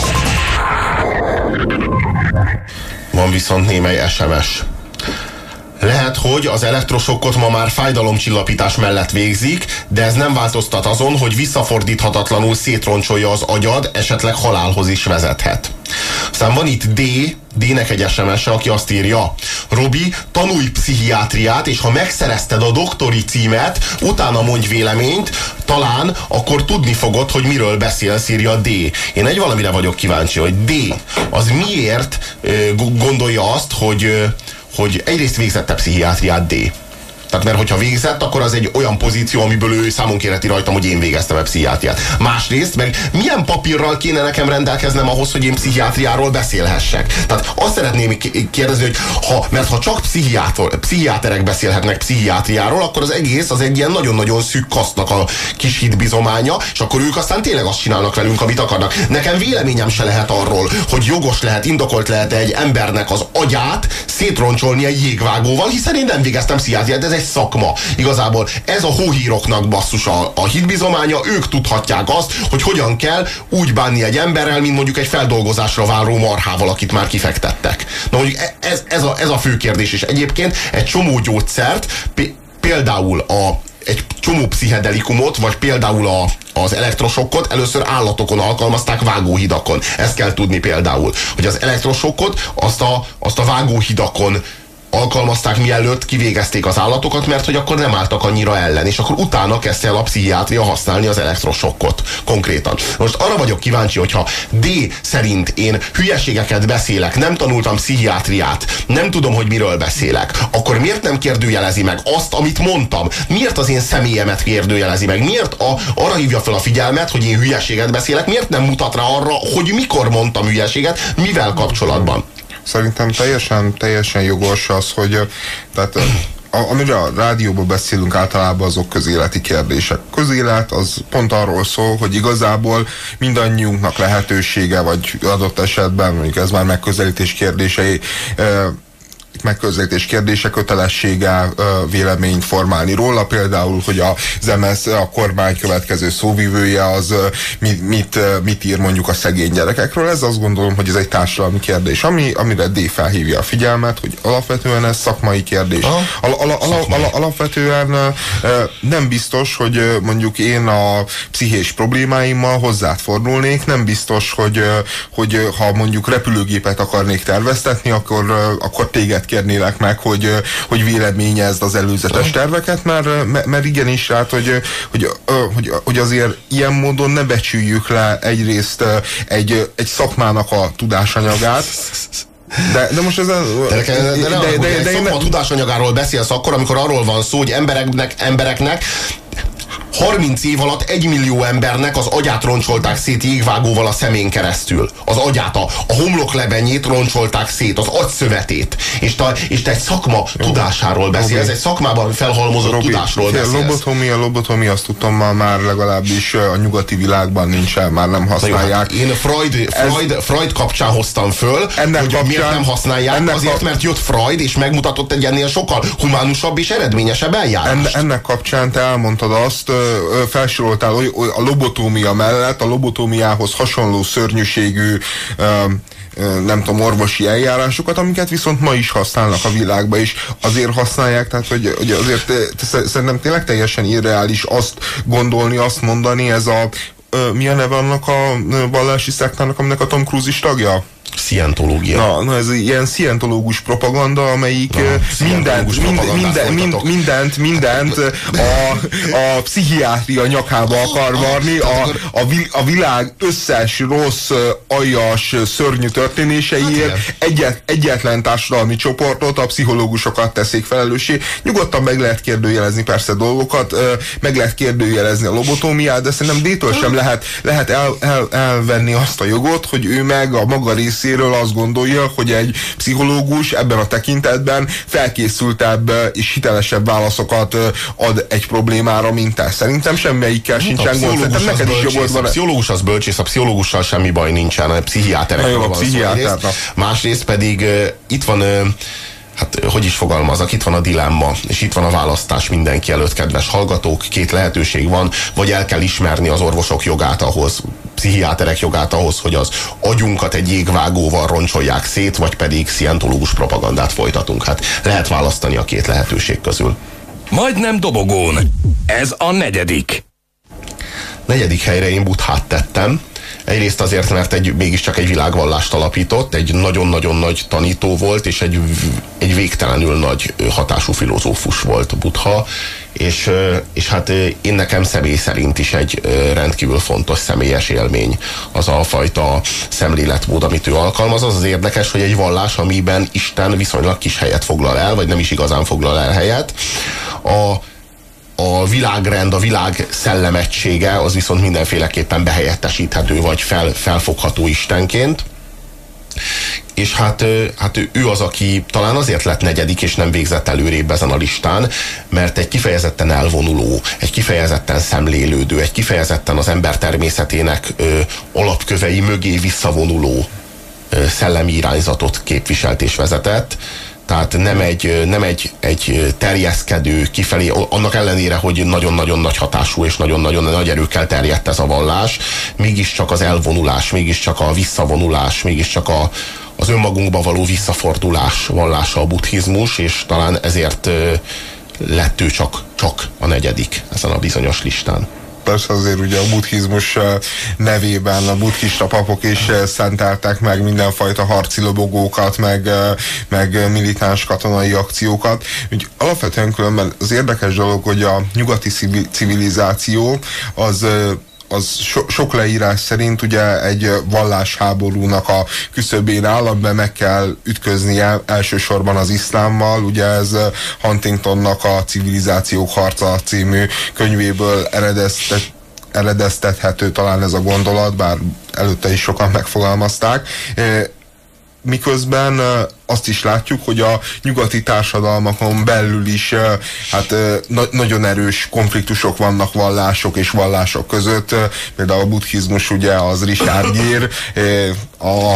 Van viszont némely es em es. Lehet, hogy az elektrosokkot ma már fájdalomcsillapítás mellett végzik, de ez nem változtat azon, hogy visszafordíthatatlanul szétroncsolja az agyad, esetleg halálhoz is vezethet. Aztán van itt D, D-nek egy es em es-e, aki azt írja: Robi, tanulj pszichiátriát, és ha megszerezted a doktori címet, utána mondj véleményt, talán akkor tudni fogod, hogy miről beszélsz, írja D. Én egy valamire vagyok kíváncsi, hogy D az miért gondolja azt, hogy hogy egyrészt végzette pszichiátriát D. Tehát mert hogyha végzett, akkor az egy olyan pozíció, amiből ő számon kérheti rajtam, hogy én végeztem a pszichiátriát. Másrészt meg milyen papírral kéne nekem rendelkeznem ahhoz, hogy én pszichiátriáról beszélhessek? Tehát azt szeretném kérdezni, hogy ha, mert ha csak pszichiáterek beszélhetnek pszichiátriáról, akkor az egész az egy ilyen nagyon-nagyon szűk kasztnak a kis hitbizománya, és akkor ők aztán tényleg azt csinálnak velünk, amit akarnak. Nekem véleményem se lehet arról, hogy jogos lehet, indokolt lehet egy embernek az agyát szétroncsolni egy jégvágóval, hiszen én nem végeztem pszichiátriát. Ez egy szakma. Igazából ez a hóhíroknak basszus a, a hitbizománya, ők tudhatják azt, hogy hogyan kell úgy bánni egy emberrel, mint mondjuk egy feldolgozásra váró marhával, akit már kifektettek. Na mondjuk ez, ez, a, ez a fő kérdés, és egyébként egy csomó gyógyszert, például a egy csomó pszichedelikumot, vagy például a, az elektrosokkot először állatokon alkalmazták vágóhidakon. Ezt kell tudni például, hogy az elektrosokkot azt a, azt a vágóhidakon alkalmazták, mielőtt kivégezték az állatokat, mert hogy akkor nem álltak annyira ellen, és akkor utána kezdte el a pszichiátria használni az elektrosokkot konkrétan. Most arra vagyok kíváncsi, hogyha D szerint én hülyeségeket beszélek, nem tanultam pszichiátriát, nem tudom, hogy miről beszélek, akkor miért nem kérdőjelezi meg azt, amit mondtam? Miért az én személyemet kérdőjelezi meg? Miért a, arra hívja fel a figyelmet, hogy én hülyeséget beszélek? Miért nem mutat rá arra, hogy mikor mondtam hülyeséget, mivel kapcsolatban? Szerintem teljesen, teljesen jogos az, hogy tehát a, amire a rádióban beszélünk általában azok közéleti kérdések. Közélet az pont arról szól, hogy igazából mindannyiunknak lehetősége, vagy adott esetben, mondjuk ez már megközelítés kérdései, megközelítés kérdése, kötelessége véleményt formálni róla, például, hogy az em es, a kormány következő szóvivője az mit, mit, mit ír mondjuk a szegény gyerekekről. Ez azt gondolom, hogy ez egy társadalmi kérdés, ami, amire D felhívja a figyelmet, hogy alapvetően ez szakmai kérdés. Al, al, al, al, al, alapvetően nem biztos, hogy mondjuk én a pszichés problémáimmal hozzád fordulnék, nem biztos, hogy, hogy ha mondjuk repülőgépet akarnék terveztetni, akkor, akkor téged kérnélek meg, hogy, hogy véleményezd az előzetes terveket, mert, mert igenis, hát, hogy, hogy, hogy, hogy azért ilyen módon ne becsüljük le egyrészt egy, egy szakmának a tudásanyagát, De, de most ez a... De, de, de, de, de, de, de, de, de a tudásanyagáról beszélsz akkor, amikor arról van szó, hogy embereknek, embereknek harminc év alatt egy millió embernek az agyát roncsolták szét jégvágóval a szemén keresztül. Az agyát, a, a homloklebenyét roncsolták szét, az agyszövetét. És te, és te egy szakma Jó. tudásáról beszélsz, Robi. egy szakmában felhalmozott Robi. tudásról beszélsz. Lobotomia, lobotomia, azt tudtam, már legalábbis a nyugati világban nincsen, már nem használják. Jó, én Freud, Freud, Ez, Freud kapcsán hoztam föl, hogy kapcsán, miért nem használják, azért, kap... mert jött Freud, és megmutatott egy ennél sokkal humánusabb és eredményesebb eljárást. En, ennek kapcsán te elmondtad azt, felsoroltál a lobotómia mellett a lobotómiához hasonló szörnyűségű nem tudom, orvosi eljárásokat, amiket viszont ma is használnak a világban, és azért használják, tehát hogy, hogy azért szerintem tényleg teljesen irreális azt gondolni, azt mondani, ez a mi a neve annak a vallási szektának, aminek a Tom Cruise is tagja? Szientológia. Na, na, ez ilyen szientológus propaganda, amelyik na, mindent, mind, minden, mind, mindent, mindent a, a pszichiátria nyakába akar varni, a, a, a világ összes rossz, aljas, szörnyű történéseiért hát egyet, egyetlen társadalmi csoportot, a pszichológusokat teszik felelőssé. Nyugodtan meg lehet kérdőjelezni persze dolgokat, meg lehet kérdőjelezni a lobotómiát, de szerintem D-től sem lehet, lehet el, el, elvenni azt a jogot, hogy ő meg a maga részéről azt gondolja, hogy egy pszichológus ebben a tekintetben felkészültebb és hitelesebb válaszokat ad egy problémára, mint te. Szerintem semmelyikkel sincsen gond. Szerintem neked is jogod van. A pszichológus az bölcsész, a pszichológussal semmi baj nincsen, a pszichiáterekről van pszichiáter, szó. Másrészt pedig uh, itt van uh, hát hogy is fogalmazok, itt van a dilemma, és itt van a választás mindenki előtt, kedves hallgatók, két lehetőség van, vagy el kell ismerni az orvosok jogát ahhoz, pszichiáterek jogát ahhoz, hogy az agyunkat egy jégvágóval roncsolják szét, vagy pedig szientológus propagandát folytatunk. Hát lehet választani a két lehetőség közül. Majdnem dobogón. Ez a negyedik. Negyedik helyre én Buddhát tettem. Egyrészt azért, mert egy, mégiscsak egy világvallást alapított, egy nagyon-nagyon nagy tanító volt, és egy, egy végtelenül nagy hatású filozófus volt Buddha, és, és hát én nekem személy szerint is egy rendkívül fontos személyes élmény az a fajta szemléletmód, amit ő alkalmaz. Az az érdekes, hogy egy vallás, amiben Isten viszonylag kis helyet foglal el, vagy nem is igazán foglal el helyet. A A világrend, a világ szellemegysége az viszont mindenféleképpen behelyettesíthető, vagy fel, felfogható istenként. És hát, hát ő az, aki talán azért lett negyedik, és nem végzett előrébb ezen a listán, mert egy kifejezetten elvonuló, egy kifejezetten szemlélődő, egy kifejezetten az ember természetének ö, alapkövei mögé visszavonuló ö, szellemi irányzatot képviselt és vezetett. Tehát nem egy, nem egy, egy terjeszkedő kifelé, annak ellenére, hogy nagyon-nagyon nagy hatású és nagyon-nagyon nagy erőkkel terjedt ez a vallás, mégiscsak az elvonulás, mégiscsak a visszavonulás, mégiscsak a, az önmagunkba való visszafordulás vallása a buddhizmus, és talán ezért lett ő csak, csak a negyedik ezen a bizonyos listán. Persze azért ugye a buddhizmus nevében a buddhista papok is szenteltek meg mindenfajta harci lobogókat, meg, meg militáns katonai akciókat. Úgy alapvetően különben az érdekes dolog, hogy a nyugati civilizáció az az so, sok leírás szerint ugye egy vallásháborúnak a küszöbén áll, amiben meg kell ütköznie elsősorban az iszlámmal. Ugye ez Huntingtonnak a Civilizációk harca című könyvéből eredeztet, eredeztethető talán ez a gondolat, bár előtte is sokan megfogalmazták. Miközben azt is látjuk, hogy a nyugati társadalmakon belül is hát na- nagyon erős konfliktusok vannak vallások és vallások között. Például a buddhizmus ugye az Richard Gere, a,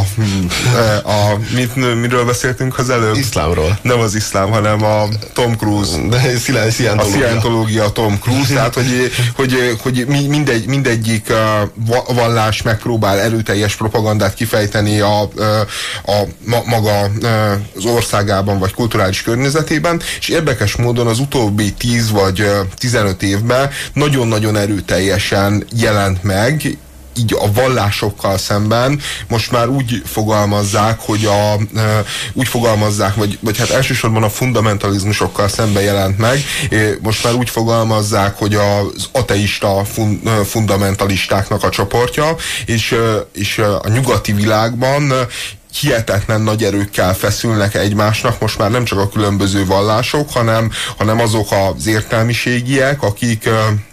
a mit, miről beszéltünk az előbb? Iszlámról. Nem az iszlám, hanem a Tom Cruise. De a szientológia Tom Cruise, tehát hogy, hogy, hogy mindegy, mindegyik vallás megpróbál erőteljes propagandát kifejteni a, a, a maga az országában vagy kulturális környezetében, és érdekes módon az utóbbi tíz vagy tizenöt évben nagyon-nagyon erőteljesen jelent meg, így a vallásokkal szemben most már úgy fogalmazzák, hogy a, úgy fogalmazzák, vagy, vagy hát elsősorban a fundamentalizmusokkal szemben jelent meg, most már úgy fogalmazzák, hogy az ateista fun, fundamentalistáknak a csoportja, és, és a nyugati világban hihetetlen nagy erőkkel feszülnek egymásnak, most már nem csak a különböző vallások, hanem, hanem azok az értelmiségiek, akik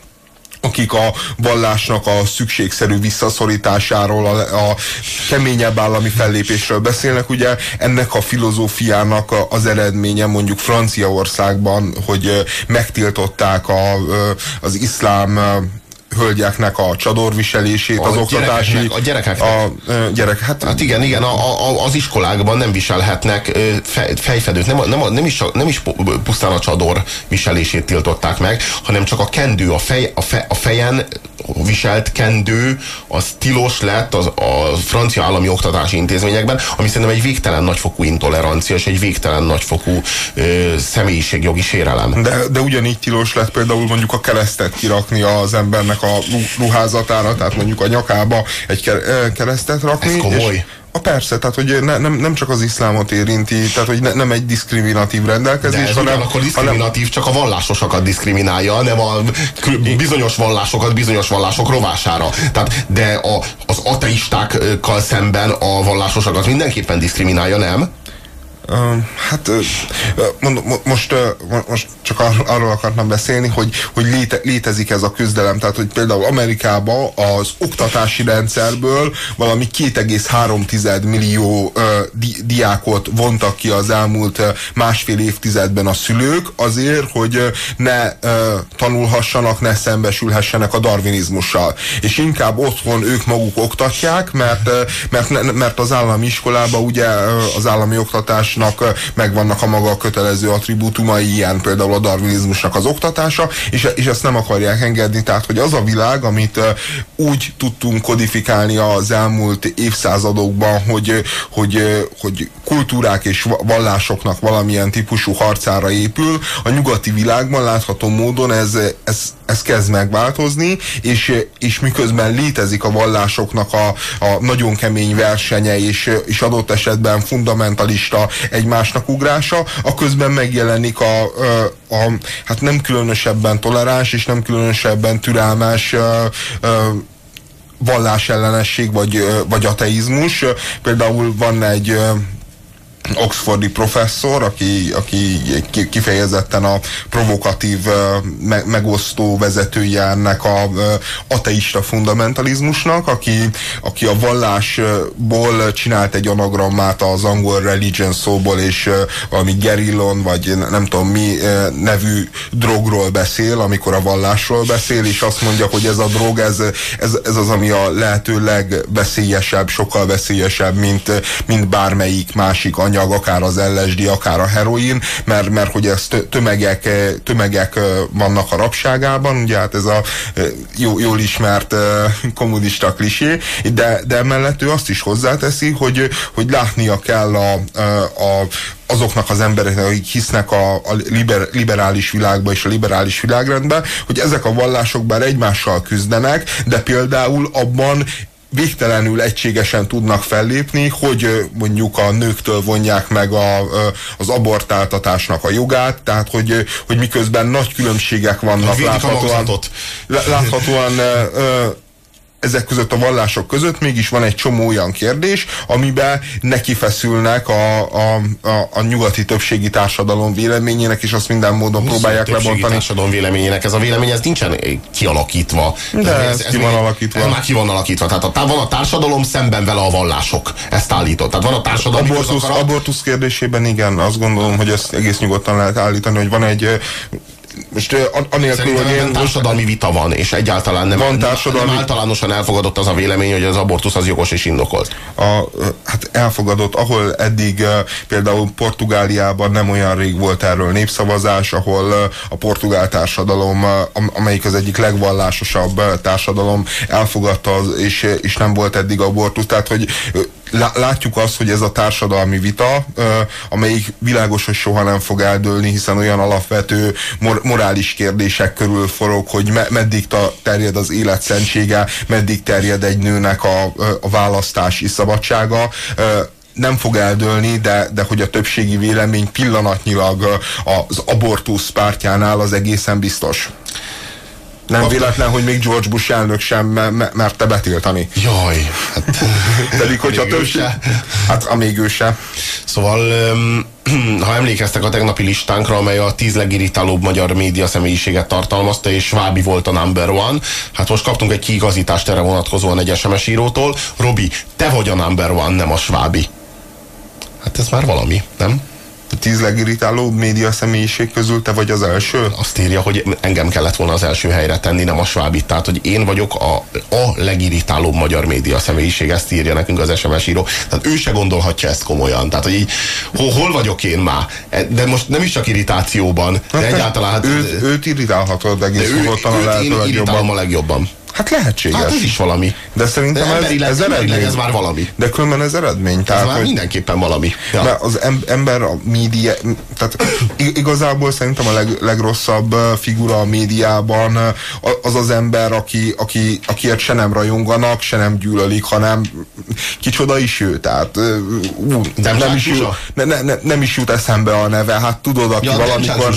akik a vallásnak a szükségszerű visszaszorításáról, a, a keményebb állami fellépésről beszélnek. Ugye ennek a filozófiának az eredménye mondjuk Franciaországban, hogy megtiltották a, az iszlám hölgyeknek a csadorviselését, az a oktatási... Gyerekeknek, a gyerekeknek. A, a gyerek, hát, hát igen, igen, a, a, az iskolákban nem viselhetnek fejfedőt. Nem, nem, nem, is, nem is pusztán a csador viselését tiltották meg, hanem csak a kendő, a, fej, a, fe, a fejen viselt kendő, az tilos lett az, a francia állami oktatási intézményekben, ami szerintem egy végtelen nagyfokú intolerancia, és egy végtelen nagyfokú ö, személyiségjogi sérelem. De, de ugyanígy tilos lett például mondjuk a keresztet kirakni az embernek a ruházatára, tehát mondjuk a nyakába egy keresztet rakni. Ez komoly. A persze, tehát hogy ne, nem, nem csak az iszlámot érinti, tehát hogy ne, nem egy diszkriminatív rendelkezés, de ez hanem... akkor diszkriminatív, hanem, csak a vallásosokat diszkriminálja, nem a bizonyos vallásokat bizonyos vallások rovására. Tehát, de a, az ateistákkal szemben a vallásosokat mindenképpen diszkriminálja, nem? Uh, hát uh, mond, most, uh, most csak ar- arról akartam beszélni, hogy, hogy léte, létezik ez a küzdelem. Tehát, hogy például Amerikában az oktatási rendszerből valami két egész három millió uh, di- diákot vontak ki az elmúlt uh, másfél évtizedben a szülők azért, hogy uh, ne uh, tanulhassanak, ne szembesülhessenek a darwinizmussal. És inkább otthon ők maguk oktatják, mert, uh, mert, ne, mert az állami iskolában ugye uh, az állami oktatás megvannak a maga kötelező attribútumai, ilyen például a darwinizmusnak az oktatása, és, és ezt nem akarják engedni. Tehát, hogy az a világ, amit uh, úgy tudtunk kodifikálni az elmúlt évszázadokban, hogy, hogy, hogy kultúrák és vallásoknak valamilyen típusú harcára épül, a nyugati világban látható módon ez, ez, ez kezd megváltozni, és, és miközben létezik a vallásoknak a, a nagyon kemény versenye, és, és adott esetben fundamentalista egymásnak ugrása, a közben megjelenik a, a, a hát nem különösebben toleráns és nem különösebben türelmes a, a vallásellenesség vagy, vagy ateizmus. Például van egy oxfordi professzor, aki, aki kifejezetten a provokatív, me, megosztó vezetője ennek a ateista fundamentalizmusnak, aki, aki a vallásból csinált egy anagrammát az angol religion szóból, és valami gerillon, vagy nem tudom mi nevű drogról beszél, amikor a vallásról beszél, és azt mondja, hogy ez a drog, ez, ez, ez az, ami a lehető legveszélyesebb, sokkal veszélyesebb, mint, mint bármelyik másik anyag, anyag, akár az el es dé, akár a heroin, mert, mert hogy ez tömegek, tömegek vannak a rabságában, ugye hát ez a jó, jól ismert kommunista klisé, de, de emellett ő azt is hozzáteszi, hogy, hogy látnia kell a, a azoknak az embereknek, akik hisznek a, a liber, liberális világba és a liberális világrendben, hogy ezek a vallások bár egymással küzdenek, de például abban végtelenül egységesen tudnak fellépni, hogy mondjuk a nőktől vonják meg a, az abortáltatásnak a jogát, tehát hogy, hogy miközben nagy különbségek vannak láthatóan, láthatóan ezek között a vallások között mégis van egy csomó olyan kérdés, amiben nekifeszülnek a, a, a, a nyugati többségi társadalom véleményének, és azt minden módon Viszont próbálják lebontani. Társadalom véleményének ez a vélemény, ez nincsen kialakítva. De ez, ez, ez ki van alakítva. Ez már ki van alakítva. Tehát a, van a társadalom szemben vele a vallások. Ezt állított. Tehát van a társadalom. Abortusz, abortusz kérdésében igen, azt gondolom, hogy ezt egész nyugodtan lehet állítani, hogy van egy most anélkül, hogy én... társadalmi vita van, és egyáltalán nem, van társadalmi... nem általánosan elfogadott az a vélemény, hogy az abortusz az jogos és indokolt. A, hát elfogadott, ahol eddig például Portugáliában nem olyan rég volt erről népszavazás, ahol a portugál társadalom, amelyik az egyik legvallásosabb társadalom, elfogadta, és, és nem volt eddig abortusz. Tehát, hogy látjuk azt, hogy ez a társadalmi vita, amelyik világos, hogy soha nem fog eldőlni, hiszen olyan alapvető mor- morális kérdések körül forog, hogy me- meddig ta- terjed az élet szentsége, meddig terjed egy nőnek a, a választási szabadsága, nem fog eldőlni, de, de hogy a többségi vélemény pillanatnyilag az abortusz pártjánál az egészen biztos. Nem véletlen, hogy még George Bush elnök sem me- merte betiltani. Jaj, hát... Pedig, hogyha többség... Hát, amíg ő se. Szóval, ha emlékeztek a tegnapi listánkra, amely a tíz legirritálóbb magyar média személyiséget tartalmazta, és Svábi volt a number one, hát most kaptunk egy kiigazítást erre vonatkozóan egy es em es írótól. Robi, te vagy a number one, nem a Svábi. Hát ez már valami, nem? A tíz legirritálóbb média személyiség közül te vagy az első? Azt írja, hogy engem kellett volna az első helyre tenni, nem a Svábit. Tehát, hogy én vagyok a, a legirritálóbb magyar média személyiség, ezt írja nekünk az es em es író. Tehát ő se gondolhatja ezt komolyan. Tehát, hogy így, hol, hol vagyok én már? De most nem is csak irritációban, de hát egyáltalán... Hát, őt, őt irritálhatod egész nyugodtan a lehető legjobban. Én irritálom a legjobban. Hát lehetséges. Hát ez is valami. De szerintem de ez, ez eredmény. Ez már valami. De különben ez eredmény. Ez tehát, már hogy, mindenképpen valami. Ja. Mert az ember a média, tehát igazából szerintem a leg, legrosszabb figura a médiában az az ember, aki, aki, akiért se nem rajonganak, se nem gyűlölik, hanem kicsoda is ő. Tehát ú, nem, nem, is jut, ne, ne, ne, nem is jut eszembe a neve. Hát tudod, aki, ja, valamikor,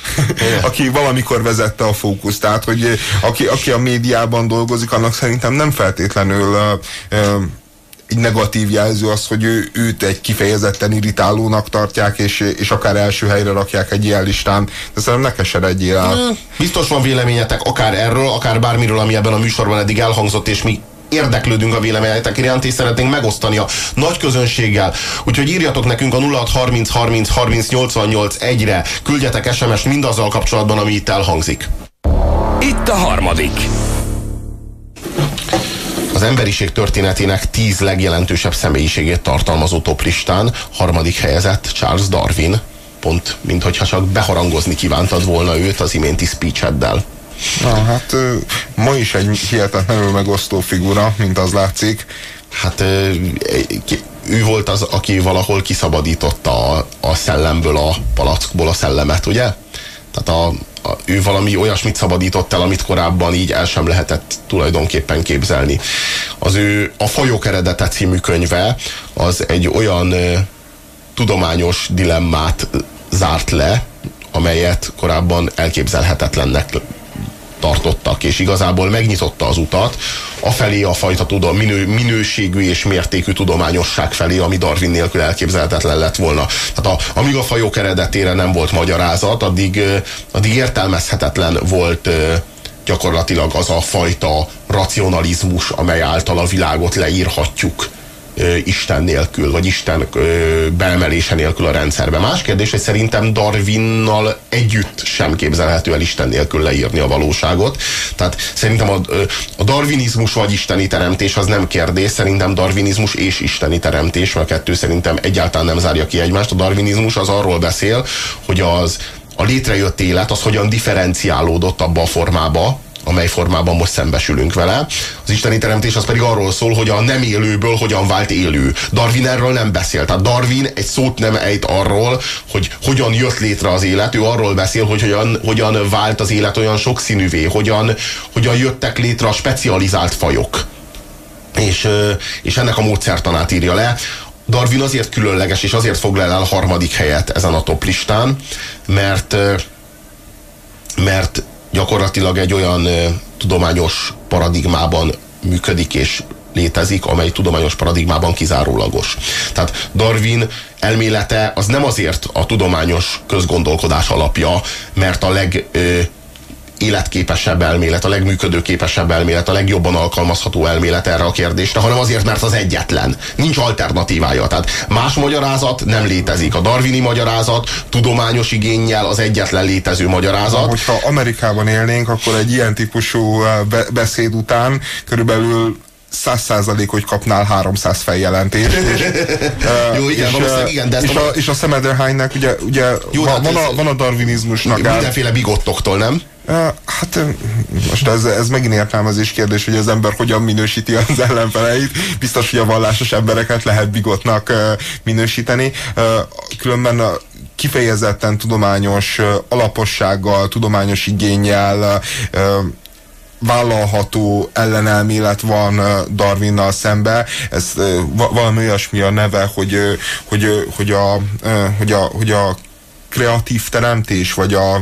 aki valamikor vezette a fókuszt. Tehát, hogy aki, aki a médiában dolgozik, annak szerintem nem feltétlenül uh, uh, egy negatív jelző az, hogy ő, őt egy kifejezetten irritálónak tartják, és, és akár első helyre rakják egy ilyen listán. De szerintem ne keseredjél el. Biztos van véleményetek akár erről, akár bármiről, ami ebben a műsorban eddig elhangzott, és mi érdeklődünk a véleményetek iránt, és szeretnénk megosztani a nagy közönséggel. Úgyhogy írjatok nekünk a nulla hat harminc harminc harminc nyolcvannyolc egyre, küldjetek es em es-t mindazzal kapcsolatban, ami itt elhangzik. Itt a harmadik. Az emberiség történetének tíz legjelentősebb személyiségét tartalmazó toplistán harmadik helyezett Charles Darwin, pont minthogyha csak beharangozni kívántad volna őt az iménti speecheddel. Na, hát ma is egy hihetetlenül megosztó figura, mint az látszik. Hát ő volt az, aki valahol kiszabadította a, a szellemből, a palackból a szellemet, ugye? Tehát a, a, ő valami olyasmit szabadított el, amit korábban így el sem lehetett tulajdonképpen képzelni. Az ő A Fajok eredete című könyve az egy olyan ö, tudományos dilemmát zárt le, amelyet korábban elképzelhetetlennek tartottak, és igazából megnyitotta az utat afelé a fajta tudom, minő, minőségű és mértékű tudományosság felé, ami Darwin nélkül elképzelhetetlen lett volna. Tehát a, amíg a fajok eredetére nem volt magyarázat, addig, addig értelmezhetetlen volt gyakorlatilag az a fajta racionalizmus, amely által a világot leírhatjuk. ö, Isten nélkül, vagy Isten ö, beemelése nélkül a rendszerbe. Más kérdés, hogy szerintem Darwinnal együtt sem képzelhető el Isten nélkül leírni a valóságot. Tehát szerintem a, a darwinizmus vagy isteni teremtés az nem kérdés, szerintem darwinizmus és isteni teremtés, mert a kettő szerintem egyáltalán nem zárja ki egymást. A darwinizmus az arról beszél, hogy az a létrejött élet az hogyan differenciálódott abba a formába, amely formában most szembesülünk vele. Az isteni teremtés az pedig arról szól, hogy a nem élőből hogyan vált élő. Darwin erről nem beszél. Tehát Darwin egy szót nem ejt arról, hogy hogyan jött létre az élet. Ő arról beszél, hogy hogyan, hogyan vált az élet olyan sokszínűvé, hogyan, hogyan jöttek létre a specializált fajok. És, és ennek a módszertanát írja le. Darwin azért különleges, és azért foglal el a harmadik helyet ezen a toplistán, mert, mert gyakorlatilag egy olyan ö, tudományos paradigmában működik és létezik, amely tudományos paradigmában kizárólagos. Tehát Darwin elmélete az nem azért a tudományos közgondolkodás alapja, mert a leg ö, életképesebb elmélet, a legműködőképesebb elmélet, a legjobban alkalmazható elmélet erre a kérdésre, hanem azért, mert az egyetlen. Nincs alternatívája. Tehát más magyarázat nem létezik. A darwini magyarázat tudományos igénnyel az egyetlen létező magyarázat. Hogyha Amerikában élnénk, akkor egy ilyen típusú be- beszéd után körülbelül száz százalék, hogy kapnál háromszáz feljelentést. És, Jó, igen, és, igen, de és, a, és a Semmelderheinnek ugye, ugye Jó, van, van, a, van a darwinizmusnak mindenféle bigottoktól, nem? Hát most ez, ez megint értelmezés kérdés, hogy az ember hogyan minősíti az ellenfeleit. Biztos, hogy a vallásos embereket lehet bigotnak minősíteni. Különben kifejezetten tudományos alapossággal, tudományos igénnyel vállalható ellenelmélet van Darwinnal szembe. Ez valami olyasmi a neve, hogy, hogy, hogy, a, hogy, a, hogy a kreatív teremtés, vagy a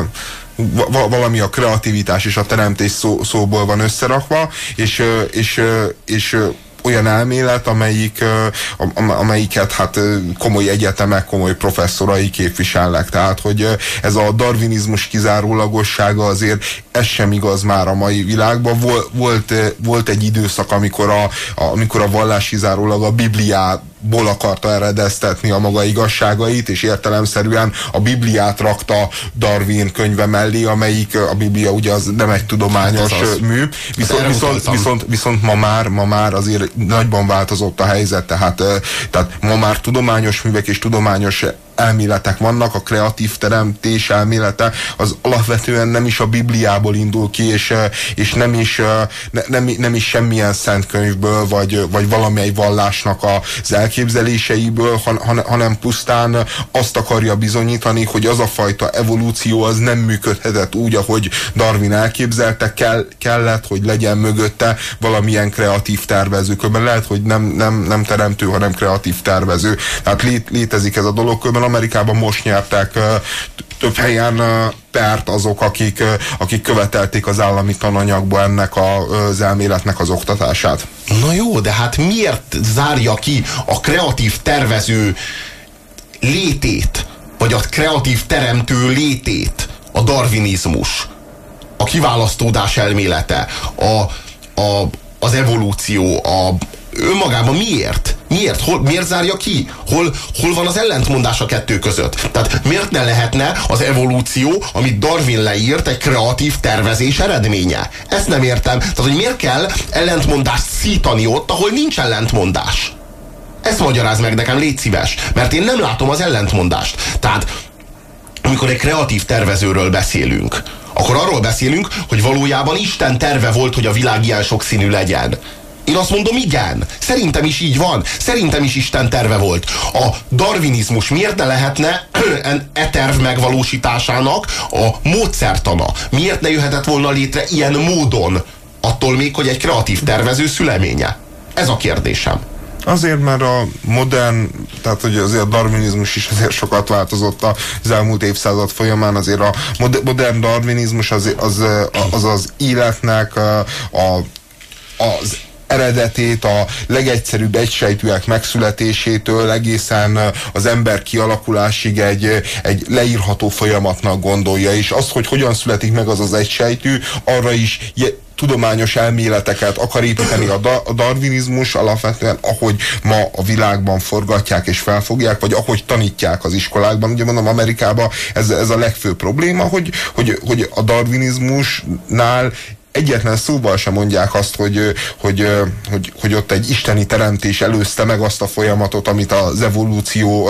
valami a kreativitás és a teremtés szó, szóból van összerakva, és, és, és olyan elmélet, amelyik, amelyiket hát komoly egyetemek, komoly professzorai képviselnek. Tehát, hogy ez a darwinizmus kizárólagossága azért ez sem igaz már a mai világban. Volt, volt egy időszak, amikor a, amikor a vallás kizárólag a Bibliából akarta eredeztetni a maga igazságait, és értelemszerűen a Bibliát rakta Darwin könyve mellé, amelyik a Biblia ugye az nem egy tudományos hát az mű. Viszont, viszont, viszont, viszont ma már, ma már azért nagyban változott a helyzet, tehát, tehát ma már tudományos művek és tudományos elméletek vannak, a kreatív teremtés elmélete az alapvetően nem is a Bibliából indul ki, és, és nem, is, ne, nem, nem is semmilyen szent könyvből, vagy, vagy valamely vallásnak az elképzeléseiből, han, hanem pusztán azt akarja bizonyítani, hogy az a fajta evolúció az nem működhetett úgy, ahogy Darwin elképzelte, kell, kellett, hogy legyen mögötte valamilyen kreatív tervező. Körben lehet, hogy nem, nem, nem teremtő, hanem kreatív tervező. Tehát lé, létezik ez a dolog. Körben Amerikában most nyertek uh, több helyen uh, pert azok, akik, uh, akik követelték az állami tananyagba ennek a, az elméletnek az oktatását. Na jó, de hát miért zárja ki a kreatív tervező létét, vagy a kreatív teremtő létét a darwinizmus, a kiválasztódás elmélete, a, a, az evolúció, a önmagában miért? Miért? Hol, miért zárja ki? Hol, hol van az ellentmondás a kettő között? Tehát miért ne lehetne az evolúció, amit Darwin leírt, egy kreatív tervezés eredménye? Ezt nem értem. Tehát, hogy miért kell ellentmondást szítani ott, ahol nincs ellentmondás? Ezt magyarázd meg nekem, légy szíves. Mert én nem látom az ellentmondást. Tehát, amikor egy kreatív tervezőről beszélünk, akkor arról beszélünk, hogy valójában Isten terve volt, hogy a világ ilyen sokszínű legyen. Én azt mondom, igen. Szerintem is így van. Szerintem is Isten terve volt. A darwinizmus miért ne lehetne e terv megvalósításának a módszertana? Miért ne jöhetett volna létre ilyen módon? Attól még, hogy egy kreatív tervező szüleménye. Ez a kérdésem. Azért, mert a modern, tehát hogy azért a darwinizmus is azért sokat változott az elmúlt évszázad folyamán, azért a modern darwinizmus az az, az, az életnek a, az eredetét, a legegyszerűbb egysejtűek megszületésétől egészen az ember kialakulásig egy, egy leírható folyamatnak gondolja, és az, hogy hogyan születik meg az az egysejtű, arra is tudományos elméleteket akar építeni a, da- a darwinizmus alapvetően, ahogy ma a világban forgatják és felfogják, vagy ahogy tanítják az iskolákban. Ugye mondom, Amerikában ez, ez a legfőbb probléma, hogy, hogy, hogy a darwinizmusnál egyetlen szóval sem mondják azt, hogy, hogy, hogy, hogy ott egy isteni teremtés előzte meg azt a folyamatot, amit az evolúció,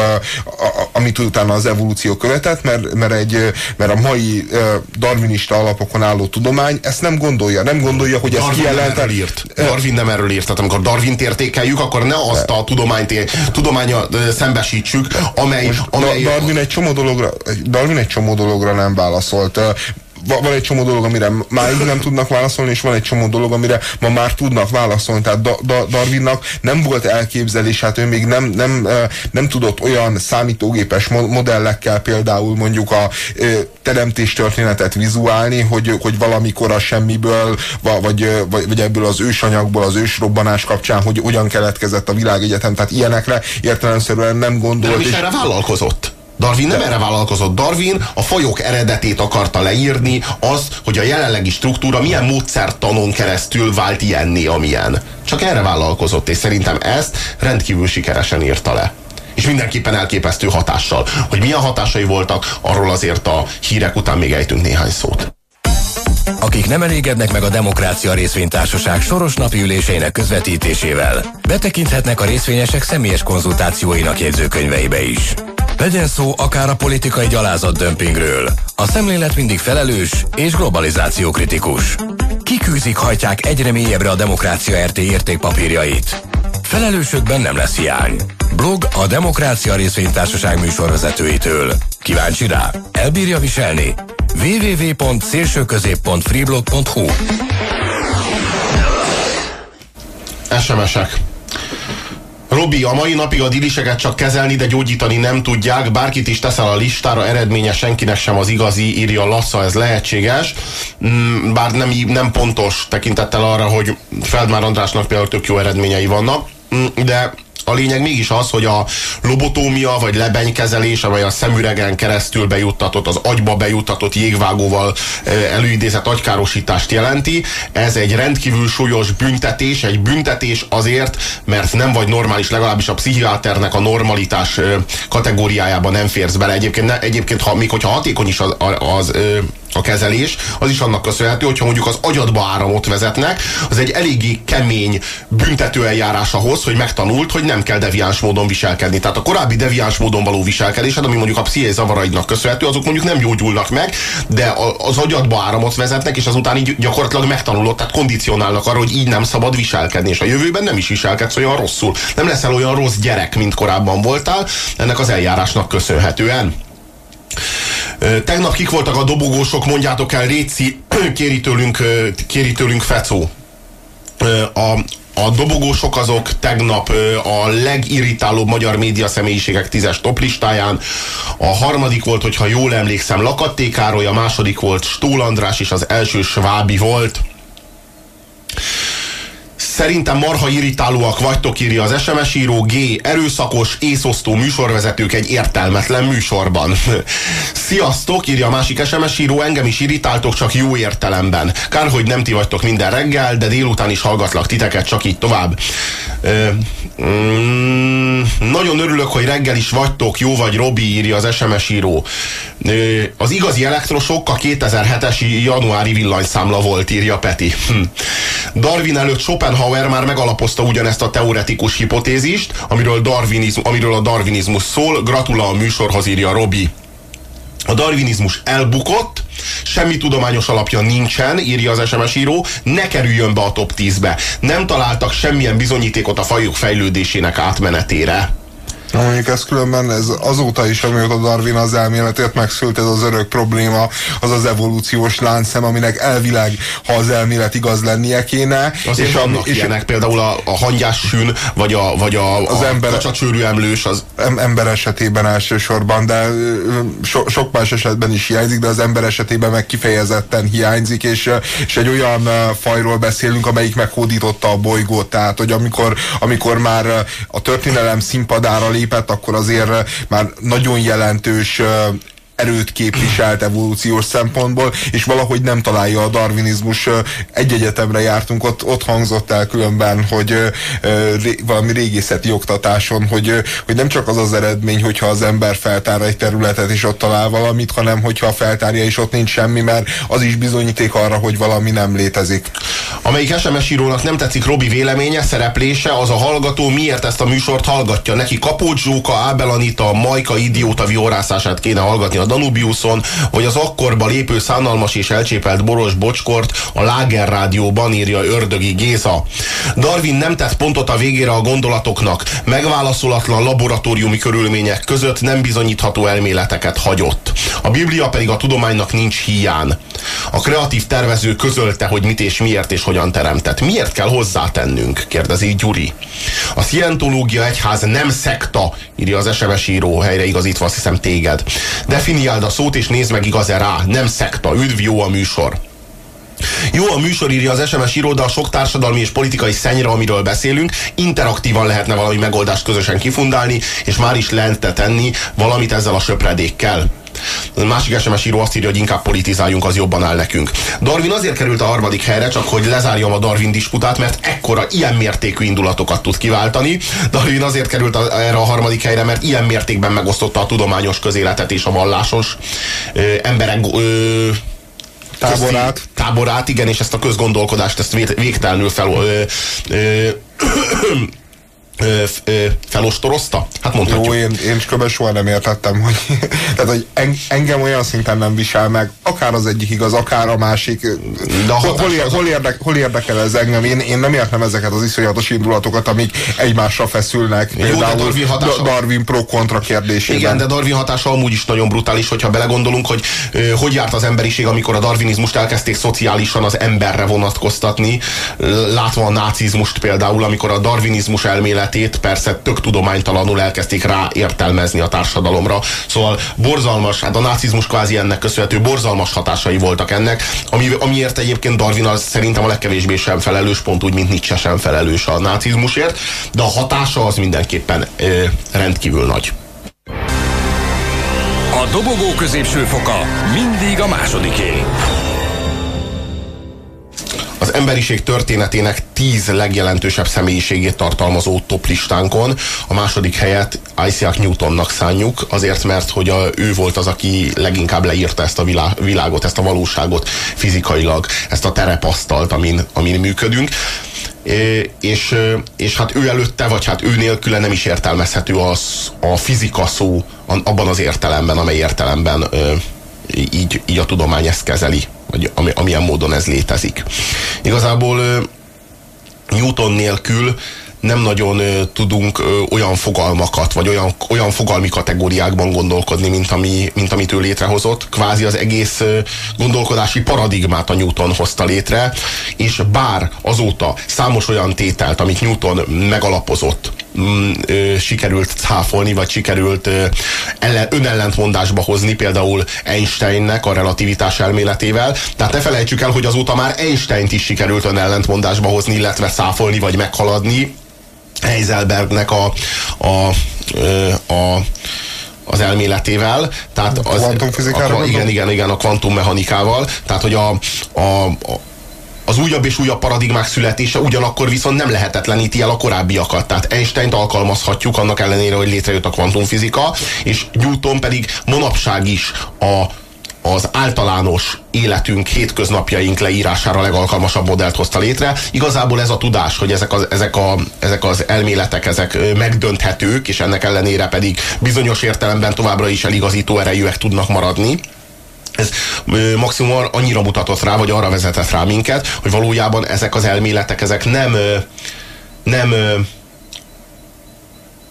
amit utána az evolúció követett, mert, mert, egy, mert a mai darwinista alapokon álló tudomány ezt nem gondolja. Nem gondolja, hogy ez kijelentett. Darwin nem erről írt. Tehát amikor Darwint értékeljük, akkor ne azt a tudományt, tudománya szembesítsük, amely... amely Darwin egy csomó dologra, Darwin egy csomó dologra nem válaszolt. Van egy csomó dolog, amire máig nem tudnak válaszolni, és van egy csomó dolog, amire ma már tudnak válaszolni. Tehát da, da, Darwinnak nem volt elképzelés, hát ő még nem, nem, nem tudott olyan számítógépes modellekkel például mondjuk a teremtéstörténetet vizuálni, hogy, hogy valamikor a semmiből, vagy, vagy, vagy ebből az ősanyagból, az ősrobbanás kapcsán, hogy hogyan keletkezett a világegyetem. Tehát ilyenekre értelemszerűen nem gondolt. Nem is erre vállalkozott. Darwin nem De. erre vállalkozott. Darwin a fajok eredetét akarta leírni, az, hogy a jelenlegi struktúra milyen módszertanon keresztül vált ilyenné, amilyen. Csak erre vállalkozott, és szerintem ezt rendkívül sikeresen írta le. És mindenképpen elképesztő hatással. Hogy milyen hatásai voltak, arról azért a hírek után még ejtünk néhány szót. Akik nem elégednek meg a Demokrácia Részvénytársaság soros napi üléseinek közvetítésével, betekinthetnek a részvényesek személyes konzultációinak jegyzőkönyveibe is. Legyen szó akár a politikai gyalázatdömpingről. A szemlélet mindig felelős és globalizációkritikus. Kikűzik, hajtják egyre mélyebbre a Demokrácia er té értékpapírjait. Felelősökben nem lesz hiány. Blog a Demokrácia Részvénytársaság műsorvezetőitől. Kíváncsi rá? Elbírja viselni? double-u double-u double-u pont szélsőközép pont freeblog pont hu es em esek. Robi, a mai napig a diliseket csak kezelni, de gyógyítani nem tudják. Bárkit is teszel a listára, eredménye senkinek sem az igazi, írja Lassza, ez lehetséges. Bár nem, nem pontos tekintettel arra, hogy Feldmár Andrásnak például tök jó eredményei vannak, de a lényeg mégis az, hogy a lobotómia vagy lebenykezelés, amely a szemüregen keresztül bejuttatott, az agyba bejuttatott jégvágóval előidézett agykárosítást jelenti. Ez egy rendkívül súlyos büntetés, egy büntetés azért, mert nem vagy normális, legalábbis a pszichiáternek a normalitás kategóriájában nem férsz bele. Egyébként, ne, egyébként ha, még hogyha hatékony is az, az a kezelés, az is annak köszönhető, hogyha mondjuk az agyadba áramot vezetnek, az egy eléggé kemény büntetőeljárás ahhoz, hogy megtanult, hogy nem kell deviáns módon viselkedni. Tehát a korábbi deviáns módon való viselkedésed, ami mondjuk a pszichés zavaraidnak köszönhető, azok mondjuk nem gyógyulnak meg, de az agyadba áramot vezetnek, és azután így gyakorlatilag megtanulod, tehát kondicionálnak arra, hogy így nem szabad viselkedni, és a jövőben nem is viselkedsz olyan rosszul. Nem leszel olyan rossz gyerek, mint korábban voltál, ennek az eljárásnak köszönhetően. Tegnap kik voltak a dobogósok, mondjátok el, Réci, kéri tőlünk, kéri tőlünk Fecó. A, a dobogósok azok tegnap a legirritálóbb magyar média személyiségek tízes toplistáján. A harmadik volt, hogyha jól emlékszem, Lakatté Károly, a második volt Stól András, és az első Svábi volt. Szerintem marha irritálóak vagytok, írja az es em es író. G. Erőszakos, észosztó műsorvezetők egy értelmetlen műsorban. Sziasztok, írja a másik es em es író. Engem is irritáltok, csak jó értelemben. Kár, hogy nem ti vagytok minden reggel, de délután is hallgatlak titeket, csak így tovább. Ö, mm, nagyon örülök, hogy reggel is vagytok, jó vagy, Robi, írja az es em es író. Ö, az igazi elektrosok a kétezer-hetes januári villanyszámla volt, írja Peti. Hm. Darwin előtt Schopenhauer már megalapozta ugyanezt a teoretikus hipotézist, amiről, darwinizm, amiről a darwinizmus szól. Gratulál a műsorhoz, írja Robi. A darwinizmus elbukott, semmi tudományos alapja nincsen, írja az es em es író, ne kerüljön be a top tízbe. Nem találtak semmilyen bizonyítékot a fajok fejlődésének átmenetére. Na mondjuk ez különben ez azóta is, amióta Darwin az elméletét megszült, ez az örök probléma, az az evolúciós láncszem, aminek elvileg, ha az elmélet igaz lennie kéne. Azért és vannak és ilyenek, például a, a hangyás sün, vagy a, vagy a, az a ember, kacsacsőrű emlős. Az... Ember esetében elsősorban, de so, sok más esetben is hiányzik, de az ember esetében meg kifejezetten hiányzik, és, és egy olyan fajról beszélünk, amelyik meghódította a bolygót, tehát, hogy amikor, amikor már a történelem színpadára lépett, akkor azért már nagyon jelentős erőt képviselt evolúciós szempontból, és valahogy nem találja a darwinizmus. Egy egyetemre jártunk, ott, ott hangzott el különben, hogy ré, valami régészeti oktatáson, hogy, hogy nem csak az az eredmény, hogyha az ember feltár egy területet és ott talál valamit, hanem hogyha feltárja és ott nincs semmi, mert az is bizonyíték arra, hogy valami nem létezik. Amelyik es em es írónak nem tetszik Robi véleménye, szereplése, az a hallgató miért ezt a műsort hallgatja. Neki Kapócs Zsóka, Ábel Anita, Majka idióta vihorászását kéne hallgatni a Danubiuson, vagy az akkorba lépő szánalmas és elcsépelt Boros Bocskort a Láger Rádióban, írja Ördögi Géza. Darwin nem tett pontot a végére a gondolatoknak, megválaszolatlan laboratóriumi körülmények között nem bizonyítható elméleteket hagyott. A Biblia pedig a tudománynak nincs híján. A kreatív tervező közölte, hogy mit és miért és hogyan teremtett. Miért kell hozzátennünk? Kérdezi Gyuri. A Szientológia egyház nem szekta, írja az es em es író, helyreigazítva azt hiszem téged. Definiáld a szót és nézd meg igaz-e rá. Nem szekta. Üdv, jó a műsor. Jó a műsor, írja az es em es író, de a sok társadalmi és politikai szennyre, amiről beszélünk, interaktívan lehetne valami megoldást közösen kifundálni, és már is lente tenni valamit ezzel a söpredékkel. A másik es em es író azt írja, hogy inkább politizáljunk, az jobban áll nekünk. Darwin azért került a harmadik helyre, csak hogy lezárjam a Darwin disputát, mert ekkora, ilyen mértékű indulatokat tud kiváltani. Darwin azért került a, erre a harmadik helyre, mert ilyen mértékben megosztotta a tudományos közéletet és a vallásos ö, emberek ö, táborát. táborát, igen, és ezt a közgondolkodást, ezt végtelenül fel... Ö, ö, Ö, ö, felostorozta? Hát mondhatjuk. Jó, én, én kb. Soha nem értettem, hogy, tehát, hogy en, engem olyan szinten nem visel meg, akár az egyik igaz, akár a másik. De a hol, hol, ér, hol, érdek, hol érdekel ez engem? Én, én nem értem ezeket az iszonyatos indulatokat, amik egymásra feszülnek. Jó, például Darwin, hatása... Darwin pro-kontra kérdésében. Igen, de Darwin hatása amúgy is nagyon brutális, hogyha belegondolunk, hogy ö, hogy járt az emberiség, amikor a darwinizmust elkezdték szociálisan az emberre vonatkoztatni, látva a nácizmust például, amikor a darwinizmus elmélet persze tök tudománytalanul elkezdték rá értelmezni a társadalomra. Szóval borzalmas, hát a nácizmus kvázi ennek köszönhető, borzalmas hatásai voltak ennek, ami, amiért egyébként Darwin az szerintem a legkevésbé sem felelős, pont úgy, mint Nietzsche sem felelős a nácizmusért, de a hatása az mindenképpen ö, rendkívül nagy. A dobogó középső foka mindig a másodiké. Az emberiség történetének tíz legjelentősebb személyiségét tartalmazó toplistánkon a második helyet Isaac Newtonnak szánjuk, azért, mert hogy a, ő volt az, aki leginkább leírta ezt a világ, világot, ezt a valóságot fizikailag, ezt a terepasztalt, amin, amin működünk. É, és, és hát ő előtte, vagy hát ő nélküle nem is értelmezhető az, a fizika szó abban az értelemben, amely értelemben ö, így, így a tudomány ezt kezeli, vagy ami, amilyen módon ez létezik. Igazából ö, Newton nélkül nem nagyon ö, tudunk ö, olyan fogalmakat, vagy olyan, olyan fogalmi kategóriákban gondolkodni, mint, ami, mint amit ő létrehozott. Kvázi az egész ö, gondolkodási paradigmát a Newton hozta létre, és bár azóta számos olyan tételt, amit Newton megalapozott, mm, ö, sikerült cáfolni, vagy sikerült ö, ellen, önellentmondásba hozni, például Einsteinnek a relativitás elméletével. Tehát ne felejtsük el, hogy azóta már Einsteint is sikerült önellentmondásba hozni, illetve cáfolni, vagy meghaladni Heisenbergnek a, a, a, az elméletével, tehát az, kvantumfizikára a, igen, igen, igen, a kvantummechanikával, tehát hogy a, a, a az újabb és újabb paradigmák születése ugyanakkor viszont nem lehetetleníti el a korábbiakat. Tehát Einsteint alkalmazhatjuk annak ellenére, hogy létrejött a kvantumfizika, és Newton pedig manapság is a az általános életünk, hétköznapjaink leírására legalkalmasabb modellt hozta létre. Igazából ez a tudás, hogy ezek az, ezek, a, ezek az elméletek, ezek megdönthetők, és ennek ellenére pedig bizonyos értelemben továbbra is eligazító erejűek tudnak maradni. Ez maximum annyira mutatott rá, vagy arra vezetett rá minket, hogy valójában ezek az elméletek, ezek nem nem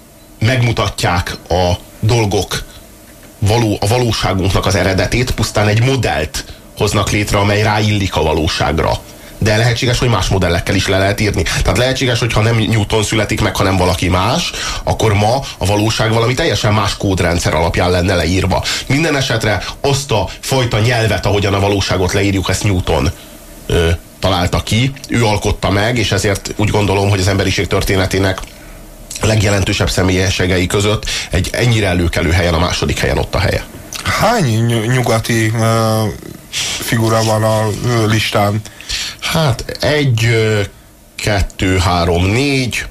megmutatják a dolgok, való, a valóságunknak az eredetét, pusztán egy modellt hoznak létre, amely ráillik a valóságra. De lehetséges, hogy más modellekkel is le lehet írni. Tehát lehetséges, hogy ha nem Newton születik meg, hanem valaki más, akkor ma a valóság valami teljesen más kódrendszer alapján lenne leírva. Minden esetre azt a fajta nyelvet, ahogyan a valóságot leírjuk, ezt Newton ö, találta ki, ő alkotta meg, és ezért úgy gondolom, hogy az emberiség történetének legjelentősebb személyességei között egy ennyire előkelő helyen, a második helyen ott a helye. Hány nyugati uh, figura van a uh, listán? Hát egy, kettő, három, négy,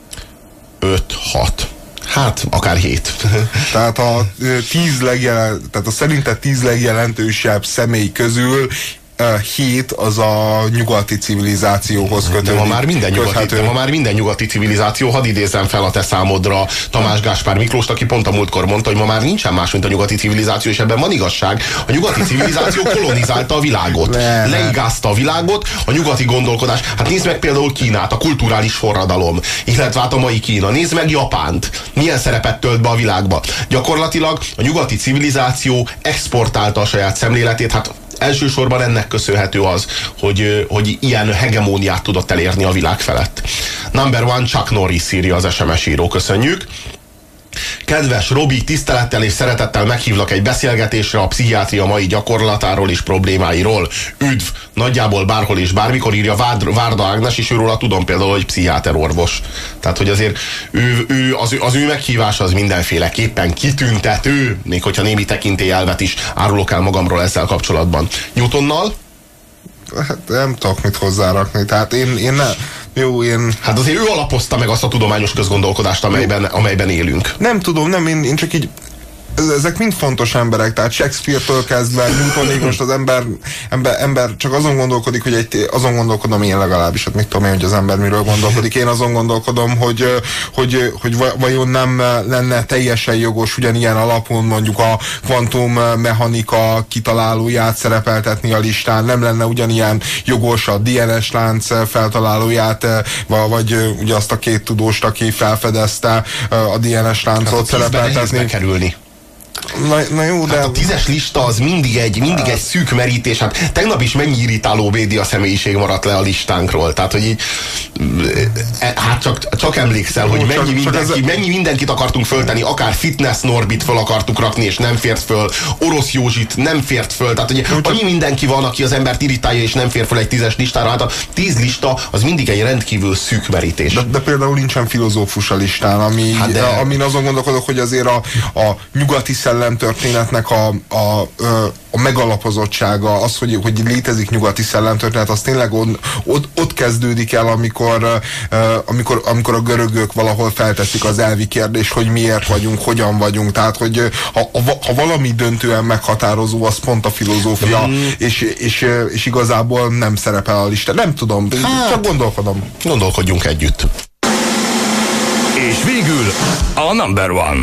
öt, hat. Hát, akár hét. Tehát a tíz legjelen, tehát a szerinted tíz legjelentősebb személy közül hét az a nyugati civilizációhoz kötődik. De ma már minden nyugati, de ma már minden nyugati civilizáció, hadd idézzem fel a te számodra Tamás Gáspár Miklóst, aki pont a múltkor mondta, hogy ma már nincsen más, mint a nyugati civilizáció, és ebben van igazság. A nyugati civilizáció kolonizálta a világot. Ne, leigázta a világot, a nyugati gondolkodás. Hát nézd meg például Kínát, a kulturális forradalom, illetve hát a mai Kína. Nézd meg Japánt. Milyen szerepet tölt be a világba. Gyakorlatilag a nyugati civilizáció exportálta a saját szemléletét, hát elsősorban ennek köszönhető az, hogy, hogy ilyen hegemóniát tudott elérni a világ felett. Number one, Chuck Norris írja az es em es író, köszönjük. Kedves Robi, tisztelettel és szeretettel meghívlak egy beszélgetésre a pszichiátria mai gyakorlatáról és problémáiról. Üdv! Nagyjából bárhol és bármikor, írja Várda Ágnes, és őről tudom például, hogy pszichiáter orvos. Tehát, hogy azért ő, ő, az, az ő meghívása az mindenféleképpen kitüntető, még hogyha némi tekintélyelvet is árulok el magamról ezzel kapcsolatban. Newtonnal? Hát nem tudok mit hozzárakni, tehát én, én nem... Jó, én... Hát azért ő alapozta meg azt a tudományos közgondolkodást, amelyben, amelyben élünk. Nem tudom, nem, én, én csak így... Ezek mind fontos emberek, tehát Shakespeare-től kezdve Newtonig most az ember, ember, ember csak azon gondolkodik, hogy egy, azon gondolkodom én legalábbis, hát mit tudom én, hogy az ember miről gondolkodik. Én azon gondolkodom, hogy, hogy, hogy vajon nem lenne teljesen jogos ugyanilyen alapon mondjuk a kvantummechanika kitalálóját szerepeltetni a listán, nem lenne ugyanilyen jogos a dé en es lánc feltalálóját, vagy ugye azt a két tudóst, aki felfedezte a dé en es láncot szerepeltetni. Kerülni. Na, na jó, de... Hát a tízes lista az mindig egy, mindig egy szűk merítés. Hát tegnap is mennyi irritáló média személyiség maradt le a listánkról. Tehát, hogy így, hát csak, csak emlékszel, hogy mennyi, csak, mindenki, csak ez... mennyi mindenkit akartunk föltenni, akár Fitness Norbit föl akartuk rakni, és nem fért föl, Orosz Józsit nem fért föl. Tehát, hogy annyi csak... mindenki van, aki az embert irritálja, és nem fér föl egy tízes listára. Hát a tíz lista az mindig egy rendkívül szűk merítés. De, de például nincsen filozófus a listán, ami, hát de... amin azon gondolkodok, hogy azért a, a nyugati szellemtörténetnek a, a, a megalapozottsága, az, hogy, hogy létezik nyugati szellemtörténet, az tényleg ott, ott, ott kezdődik el, amikor, amikor, amikor a görögök valahol felteszik az elvi kérdést, hogy miért vagyunk, hogyan vagyunk. Tehát, hogy ha, ha valami döntően meghatározó, az pont a filozófia, mm. és, és, és igazából nem szerepel a listán. Nem tudom, hát, csak gondolkodom. Gondolkodjunk együtt. És végül a number one.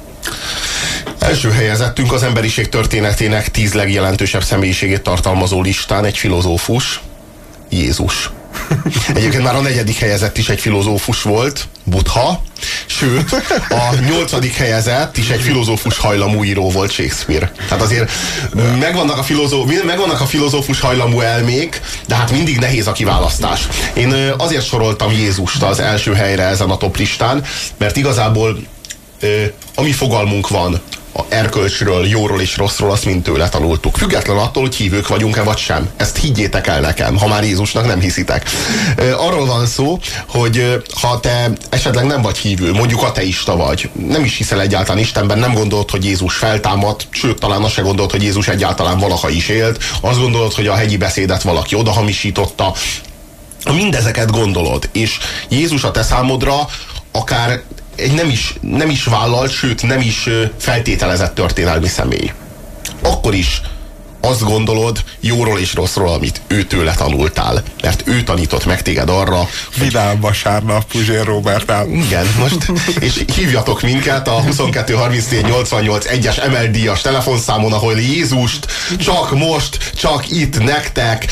Első helyezettünk az emberiség történetének tíz legjelentősebb személyiségét tartalmazó listán egy filozófus, Jézus. Egyébként már a negyedik helyezett is egy filozófus volt, Buddha, sőt, a nyolcadik helyezett is egy filozófus hajlamú író volt, Shakespeare. Tehát azért megvannak a, filozó, megvannak a filozófus hajlamú elmék, de hát mindig nehéz a kiválasztás. Én azért soroltam Jézust az első helyre ezen a top listán, mert igazából ami fogalmunk van a erkölcsről, jóról és rosszról, azt mind tőle tanultuk. Független attól, hogy hívők vagyunk-e vagy sem. Ezt higgyétek el nekem, ha már Jézusnak nem hiszitek. Arról van szó, hogy ha te esetleg nem vagy hívő, mondjuk ateista vagy, nem is hiszel egyáltalán Istenben, nem gondolod, hogy Jézus feltámadt, sőt, talán azt se gondolod, hogy Jézus egyáltalán valaha is élt, azt gondolod, hogy a hegyi beszédet valaki odahamisította. Mindezeket gondolod, és Jézus a te számodra akár egy nem is, nem is vállalt, sőt nem is feltételezett történelmi személy. Akkor is azt gondolod jóról és rosszról, amit ő tőle tanultál. Mert ő tanított meg téged arra, Vidám vasárnap Puzsér Robertál. Igen, most, és hívjatok minket a huszonkettő harmincnégy nyolcvannyolc egyes emeldíjas telefonszámon, ahol Jézust csak most, csak itt nektek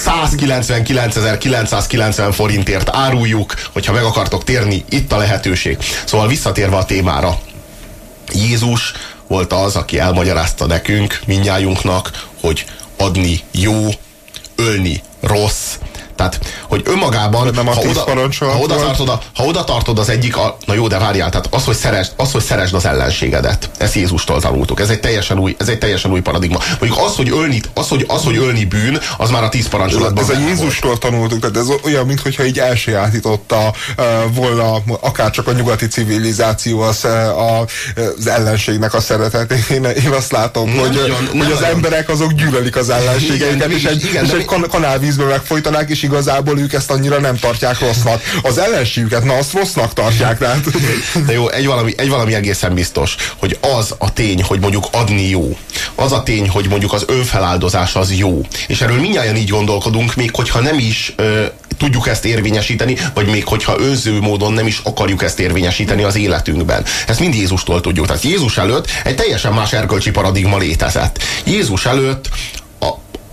százkilencvenkilencezer-kilencszázkilencven forintért áruljuk, hogyha meg akartok térni, itt a lehetőség. Szóval visszatérve a témára, Jézus volt az, aki elmagyarázta nekünk, mindnyájunknak, hogy adni jó, ölni rossz. Tehát, hogy önmagában, nem ha oda, ha, oda tartod a, ha oda tartod az egyik, a, na jó, de várjál, tehát az, hogy szeresd, az, hogy szeresd az ellenségedet. Ezt Jézustól tanultuk. Ez egy teljesen új, ez egy teljesen új paradigma. Mondjuk az, hogy ölni, az, hogy, az, hogy ölni bűn, az már a tíz parancsolatban. Ez, ez a Jézustól volt. Tanultuk, tehát ez olyan, mintha így elsajátította uh, volna akár csak a nyugati civilizáció az, uh, az ellenségnek a szeretetét. Én, én azt látom, nem hogy, nagyon, hogy az nagyon. emberek azok gyűlölik az ellenségeiket, és egy, igen, és egy kan- kanálvízből megfojtanák, és igazából ők ezt annyira nem tartják rossznak. Az ellenségüket, na azt rossznak tartják. Tehát. De jó, egy valami, egy valami egészen biztos, hogy az a tény, hogy mondjuk adni jó. Az a tény, hogy mondjuk az önfeláldozás az jó. És erről mindjárt így gondolkodunk, még hogyha nem is ö, tudjuk ezt érvényesíteni, vagy még hogyha önző módon nem is akarjuk ezt érvényesíteni az életünkben. Ezt mind Jézustól tudjuk. Tehát Jézus előtt egy teljesen más erkölcsi paradigma létezett. Jézus előtt a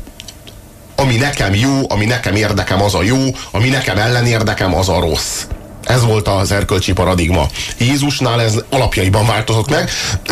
ami nekem jó, ami nekem érdekem, az a jó, ami nekem ellenérdekem, az a rossz. Ez volt az erkölcsi paradigma. Jézusnál ez alapjaiban változott meg.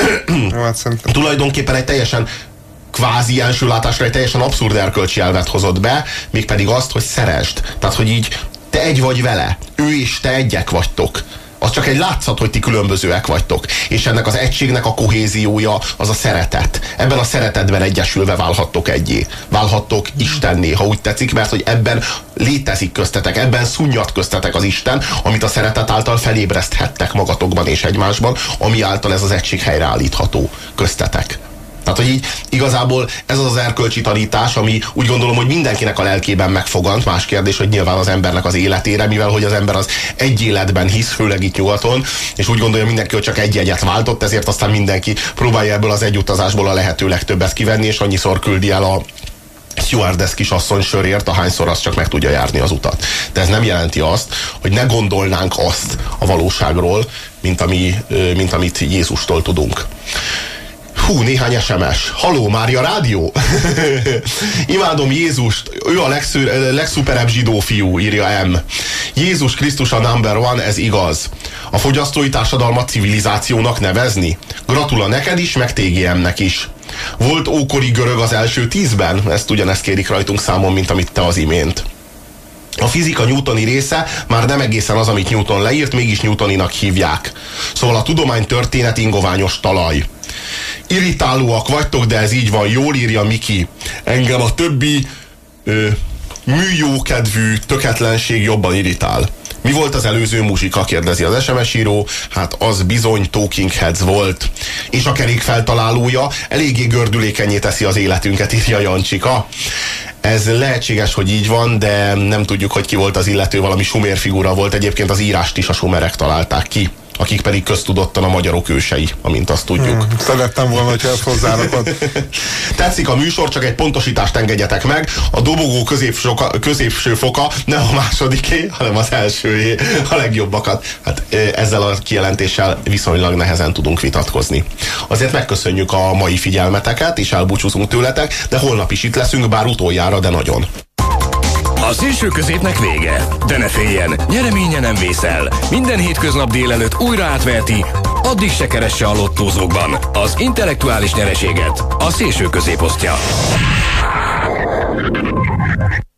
Tulajdonképpen egy teljesen kvázi elsőlátásra egy teljesen abszurd erkölcsi elvet hozott be, mégpedig azt, hogy szeresd. Tehát, hogy így te egy vagy vele, ő és te egyek vagytok. Az csak egy látszat, hogy ti különbözőek vagytok. És ennek az egységnek a kohéziója az a szeretet. Ebben a szeretetben egyesülve válhattok egyé. Válhattok Istenné, ha úgy tetszik, mert hogy ebben létezik köztetek, ebben szunnyad köztetek az Isten, amit a szeretet által felébreszthettek magatokban és egymásban, ami által ez az egység helyreállítható köztetek. Tehát, hogy így igazából ez az az erkölcsi tanítás, ami úgy gondolom, hogy mindenkinek a lelkében megfogant. Más kérdés, hogy nyilván az embernek az életére, mivel hogy az ember az egy életben hisz, főleg itt nyugaton, és úgy gondolja mindenki, hogy csak egy jegyet váltott, ezért aztán mindenki próbálja ebből az egy utazásból a lehető legtöbbet kivenni, és annyiszor küldi el a stewardess kisasszony sörért, ahányszor az csak meg tudja járni az utat. De ez nem jelenti azt, hogy ne gondolnánk azt a valóságról, mint, ami, mint amit Jézustól tudunk. Hú, néhány es em es. Haló, Mária Rádió? Imádom Jézust, ő a legszür, legszuperebb zsidó fiú, írja M. Jézus Krisztus a number one, ez igaz. A fogyasztói társadalmat civilizációnak nevezni? Gratula neked is, meg té gé em-nek is. Volt ókori görög az első tízben? Ezt ugyanezt kérik rajtunk számon, mint amit te az imént. A fizika newtoni része már nem egészen az, amit Newton leírt, mégis newtoninak hívják. Szóval a tudomány történet ingoványos talaj. Irritálóak vagytok, de ez így van, jól írja Miki. Engem a többi ö, műjókedvű töketlenség jobban irritál. Mi volt az előző muzsika, kérdezi az es em es író. Hát az bizony Talking Heads volt. És a kerék feltalálója eléggé gördülékenyé teszi az életünket, írja Jancsika. Ez lehetséges, hogy így van, de nem tudjuk, hogy ki volt az illető, valami sumér figura volt. Egyébként az írást is a sumerek találták ki, akik pedig köztudottan a magyarok ősei, amint azt tudjuk. Hmm, szerettem volna, hogy ezt hozzárakod. Tetszik a műsor, csak egy pontosítást engedjetek meg. A dobogó középső, középső foka nem a másodiké, hanem az elsőjé. A legjobbakat. Hát ezzel a kijelentéssel viszonylag nehezen tudunk vitatkozni. Azért megköszönjük a mai figyelmeteket, és elbúcsúzunk tőletek, de holnap is itt leszünk, bár utoljára, de nagyon. A szélső középnek vége, de ne féljen, nyereménye nem vészel. Minden hétköznap délelőtt újra átverti, addig se keresse a lottózókban az intellektuális nyereséget. A szélső közép osztja.